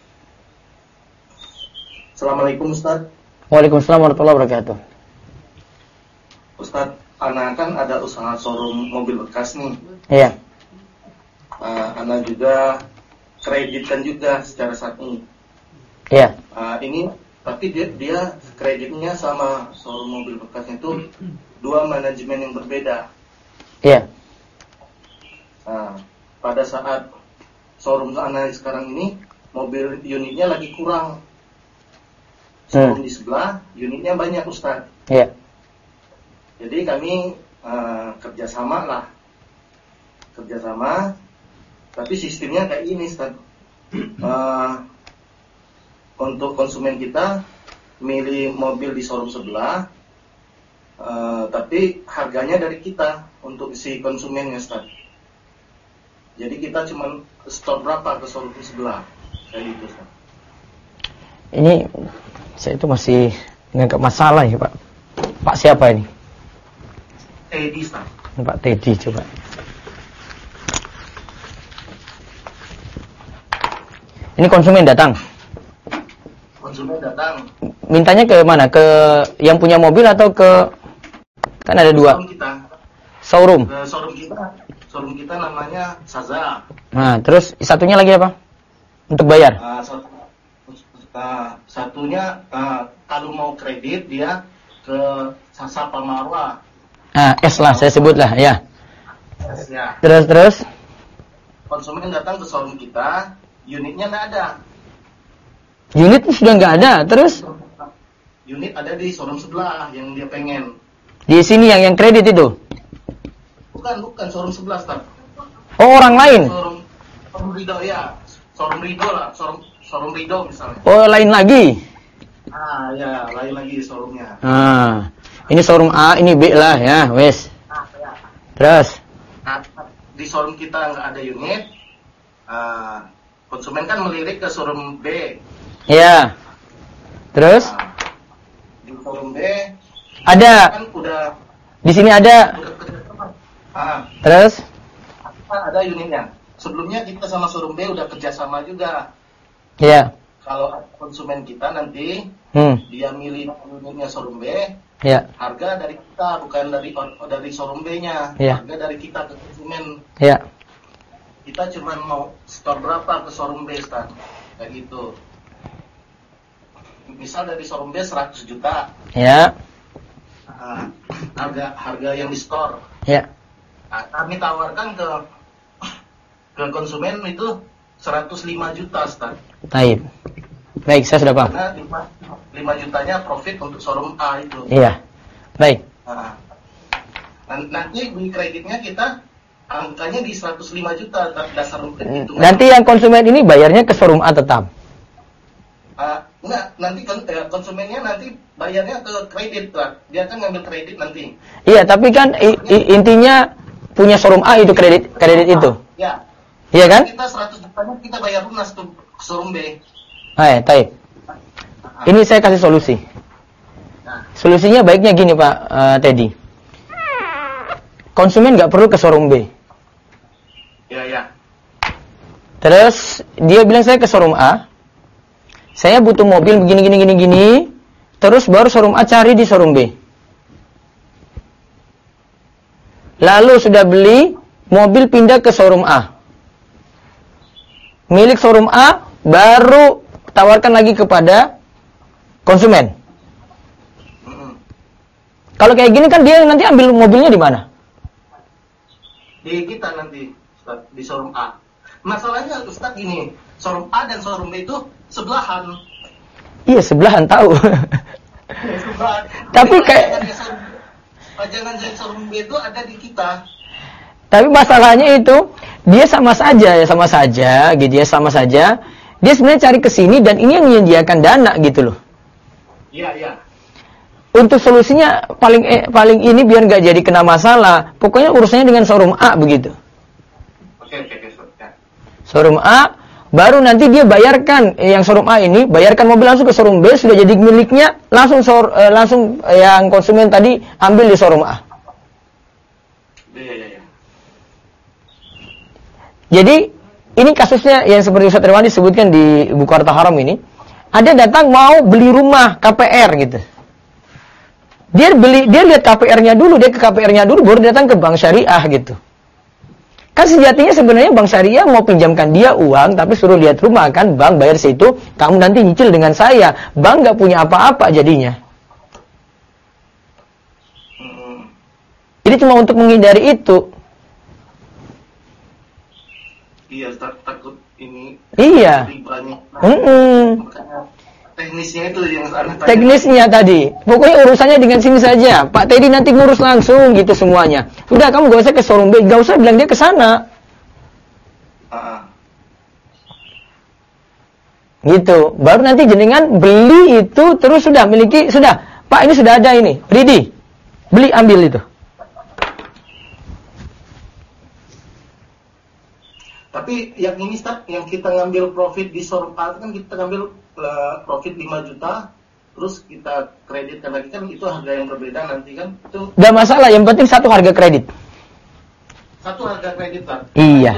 K: Assalamualaikum Ustaz.
A: Waalaikumsalam warahmatullahi wabarakatuh.
K: Ustaz, anak kan ada usaha showroom mobil bekas nih.
A: Iya.
K: Anak juga kreditkan juga secara saat ini.
A: Iya.
K: Ini tapi dia kreditnya sama showroom mobil bekasnya itu 2 manajemen yang berbeda.
A: Iya.
K: Pada saat showroom anak sekarang ini mobil unitnya lagi kurang. Showroom di sebelah unitnya banyak Ustaz.
A: Iya.
K: Jadi kami kerjasama, tapi sistemnya kayak ini Ustaz. Untuk konsumen kita milih mobil di showroom sebelah, tapi harganya dari kita untuk si konsumennya Ustaz. Jadi kita cuma store berapa ke showroom sebelah, kayak gitu Ustaz.
A: Ini saya itu masih nganggap masalah ya Pak. Pak siapa ini?
K: Teddy Ustaz.
A: Pak Teddy coba. Ini konsumen datang.
K: Konsumen datang.
A: Mintanya ke mana? Ke yang punya mobil atau ke, kan ada 2.
K: Showroom kita.
A: Showroom.
K: Showroom kita namanya Saza.
A: Nah, terus satunya lagi apa? Untuk bayar.
K: Satunya kalau mau kredit dia ke Sasa Pamarwa.
A: S lah, saya sebut lah, ya.
K: Ya.
A: Terus.
K: Konsumen datang ke showroom kita, unitnya nggak ada.
A: Unit sudah nggak ada, terus?
K: Unit ada di showroom sebelah yang dia pengen.
A: Di sini yang kredit itu?
K: Bukan showroom sebelah, Ustaz.
A: Oh, orang lain?
K: Showroom Rido ya. Showroom Rido lah, showroom Rido misalnya.
A: Oh, lain lagi?
K: Ya, lain lagi showroomnya.
A: Ini showroom A, ini B lah ya, wes.
K: Ya.
A: Terus?
K: Di showroom kita nggak ada unit. Konsumen kan melirik ke showroom B.
A: Iya. Terus?
K: Di showroom B
A: ada.
K: Kan udah.
A: Di sini ada. Terus?
K: Ada unitnya. Sebelumnya kita sama showroom B udah kerjasama juga.
A: Iya.
K: Kalau konsumen kita nanti dia milih unitnya showroom B, harga dari kita bukan dari showroom B-nya. Harga dari kita ke konsumen.
A: Iya.
K: Kita cuma mau store berapa ke showroom B, Ustaz. Kayak gitu. Misal dari showroom B 100 juta.
A: Iya.
K: Harga yang di store.
A: Iya.
K: Kami tawarkan ke konsumen itu 105 juta, Ustaz.
A: Baik, saya sudah paham.
K: Karena 5 jutanya profit untuk showroom A itu.
A: Iya. Baik.
K: Nanti di kreditnya kita angkanya di 105 juta dasar hitungan.
A: Nanti yang konsumen ini bayarnya ke showroom A tetap?
K: Enggak, nanti konsumennya nanti bayarnya ke kredit lah. Dia kan ngambil kredit nanti.
A: Iya, tapi kan intinya punya showroom A itu kredit itu.
K: Ya.
A: Iya kan?
K: Kita 100 jutanya kita bayar lunas tuh ke showroom B.
A: Taib. Ini saya kasih solusi. Solusinya baiknya gini Pak Teddy. Konsumen nggak perlu ke showroom B.
K: Ya.
A: Terus dia bilang saya ke showroom A. Saya butuh mobil begini. Terus baru showroom A cari di showroom B. lalu sudah beli mobil, pindah ke showroom A. Milik showroom A baru tawarkan lagi kepada konsumen. Kalau kayak gini kan dia nanti ambil mobilnya di mana?
K: Di kita nanti, Ustaz, di showroom A. Masalahnya Ustaz gini, showroom A dan showroom B itu sebelahan.
A: Iya, sebelahan tahu.
K: Sebelahan.
A: Tapi kayak
K: jangan showroom B itu ada di kita.
A: Tapi masalahnya itu dia sama saja gitu ya, sama saja. Dia sebenarnya cari ke sini dan ini yang menyediakan dana gitu loh.
K: Iya.
A: Untuk solusinya paling ini biar nggak jadi kena masalah. Pokoknya urusannya dengan showroom A begitu.
K: Oke.
A: Showroom A, baru nanti dia bayarkan yang showroom A ini, bayarkan mobil langsung ke showroom B, sudah jadi miliknya, langsung yang konsumen tadi ambil di showroom A.
K: Iya.
A: Jadi ini kasusnya yang seperti Ustaz Irwan disebutkan di buku Harta Haram ini. Ada datang mau beli rumah KPR gitu. Dia lihat KPR-nya dulu, dia ke KPR-nya dulu, baru datang ke bank syariah gitu. Kan sejatinya sebenarnya bank syariah mau pinjamkan dia uang, tapi suruh lihat rumah kan, bank bayar situ, kamu nanti nyicil dengan saya. Bank nggak punya apa-apa jadinya. Jadi cuma untuk menghindari itu.
K: Iya, takut ini.
A: Iya.
K: Teknisnya itu yang aneh tadi.
A: Teknisnya tadi. Pokoknya urusannya dengan sini saja. Pak Teddy nanti ngurus langsung gitu semuanya. Udah, kamu gak usah ke showroom B, gak usah bilang dia ke sana. Gitu. Baru nanti jenengan beli itu terus sudah miliki, sudah. Pak, ini sudah ada ini. Ready. Beli, ambil itu.
K: Tapi yang ini Ustaz, yang kita ngambil profit di showroom A kan kita ngambil profit 5 juta, terus kita kreditkan lagi kan itu harga yang berbeda nanti kan itu.
A: Gak masalah, yang penting satu harga kredit.
K: Satu harga kredit kan?
A: Iya.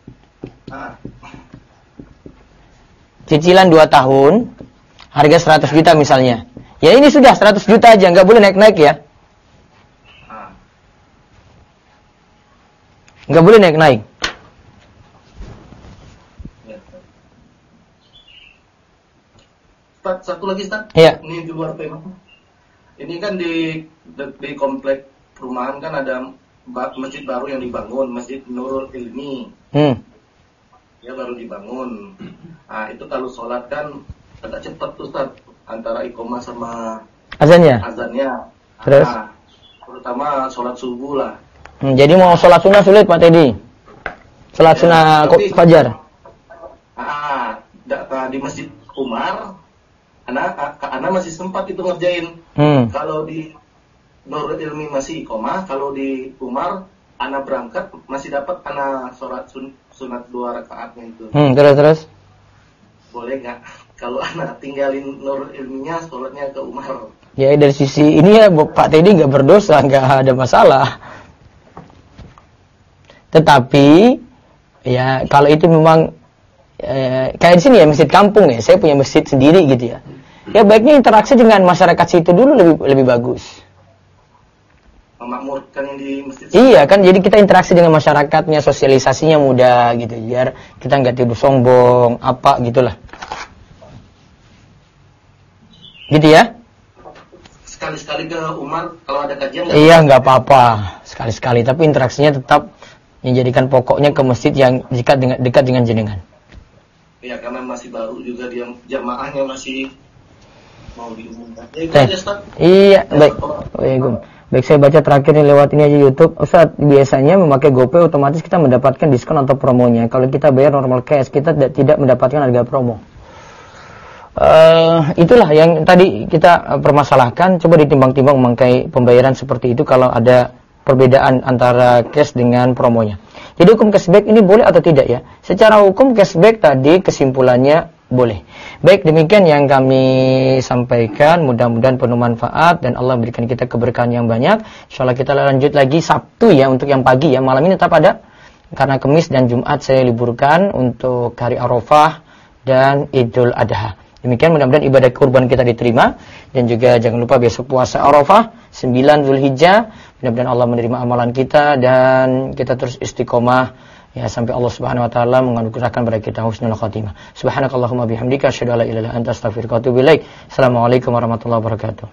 A: Cicilan 2 tahun, harga 100 juta misalnya. Ya ini sudah 100 juta aja, nggak boleh naik-naik ya. Nggak boleh naik-naik.
K: Satu lagi Ustaz,
A: Ini
K: di luar tema. Ini kan di komplek perumahan kan ada masjid baru yang dibangun, Masjid Nurul Ilmi. Ya baru dibangun. Nah itu kalau sholat kan agak cepat tuh Ustaz, antara iqomah sama azannya.
A: Terus?
K: Terutama sholat subuh lah.
A: Jadi mau sholat sunnah sulit Pak Teddy? Sholat sunnah fajar?
K: Di Masjid Umar. Anak masih sempat itu ngerjain. Kalau di Nurul Ilmi masih iqomah, kalau di Umar anak berangkat masih dapat anak sholat sunat 2 rakaatnya itu.
A: Terus?
K: Boleh nggak? Kalau anak tinggalin Nurul Ilminya, sholatnya ke Umar.
A: Ya dari sisi ini ya Pak Teddy nggak berdosa, nggak ada masalah. Tetapi ya kalau itu memang kayak di sini ya masjid kampung ya, saya punya masjid sendiri gitu ya. Ya baiknya interaksi dengan masyarakat situ dulu lebih bagus.
K: Memakmurkan yang di masjid.
A: Iya kan, jadi kita interaksi dengan masyarakatnya, sosialisasinya mudah gitu, biar kita nggak tidur sombong, apa gitulah. Gitu ya.
K: Sekali-sekali ke Umar kalau ada kajian.
A: Iya nggak apa-apa, sekali-sekali. Tapi interaksinya tetap menjadikan pokoknya ke masjid yang dekat dengan jenengan.
K: Iya, karena masih baru juga dia jamaahnya masih mau diumumkan.
A: Iya, baik. Baik, saya baca terakhir nih lewat ini aja YouTube. Ustaz, biasanya memakai GoPay otomatis kita mendapatkan diskon atau promonya. Kalau kita bayar normal cash, kita tidak mendapatkan harga promo. Itulah yang tadi kita permasalahkan. Coba ditimbang-timbang memakai pembayaran seperti itu kalau ada perbedaan antara cash dengan promonya. Jadi hukum cashback ini boleh atau tidak ya? Secara hukum cashback tadi kesimpulannya boleh. Baik, demikian yang kami sampaikan. Mudah-mudahan penuh manfaat dan Allah berikan kita keberkahan yang banyak. Insyaallah kita lanjut lagi Sabtu ya untuk yang pagi ya. Malam ini tetap ada karena Kamis dan Jumat saya liburkan untuk hari Arafah dan Idul Adha. Demikian mudah-mudahan ibadah kurban kita diterima, dan juga jangan lupa besok puasa Arafah 9 Zulhijjah. Mudah-mudahan Allah menerima amalan kita dan kita terus istiqomah ya sampai Allah Subhanahu wa taala menganugerahkan pada kita husnul khatimah. Subhanakallahumma bihamdika asyhadu an la ilaha illa anta astaghfiruka wa atubu ilaik. Assalamualaikum warahmatullahi wabarakatuh.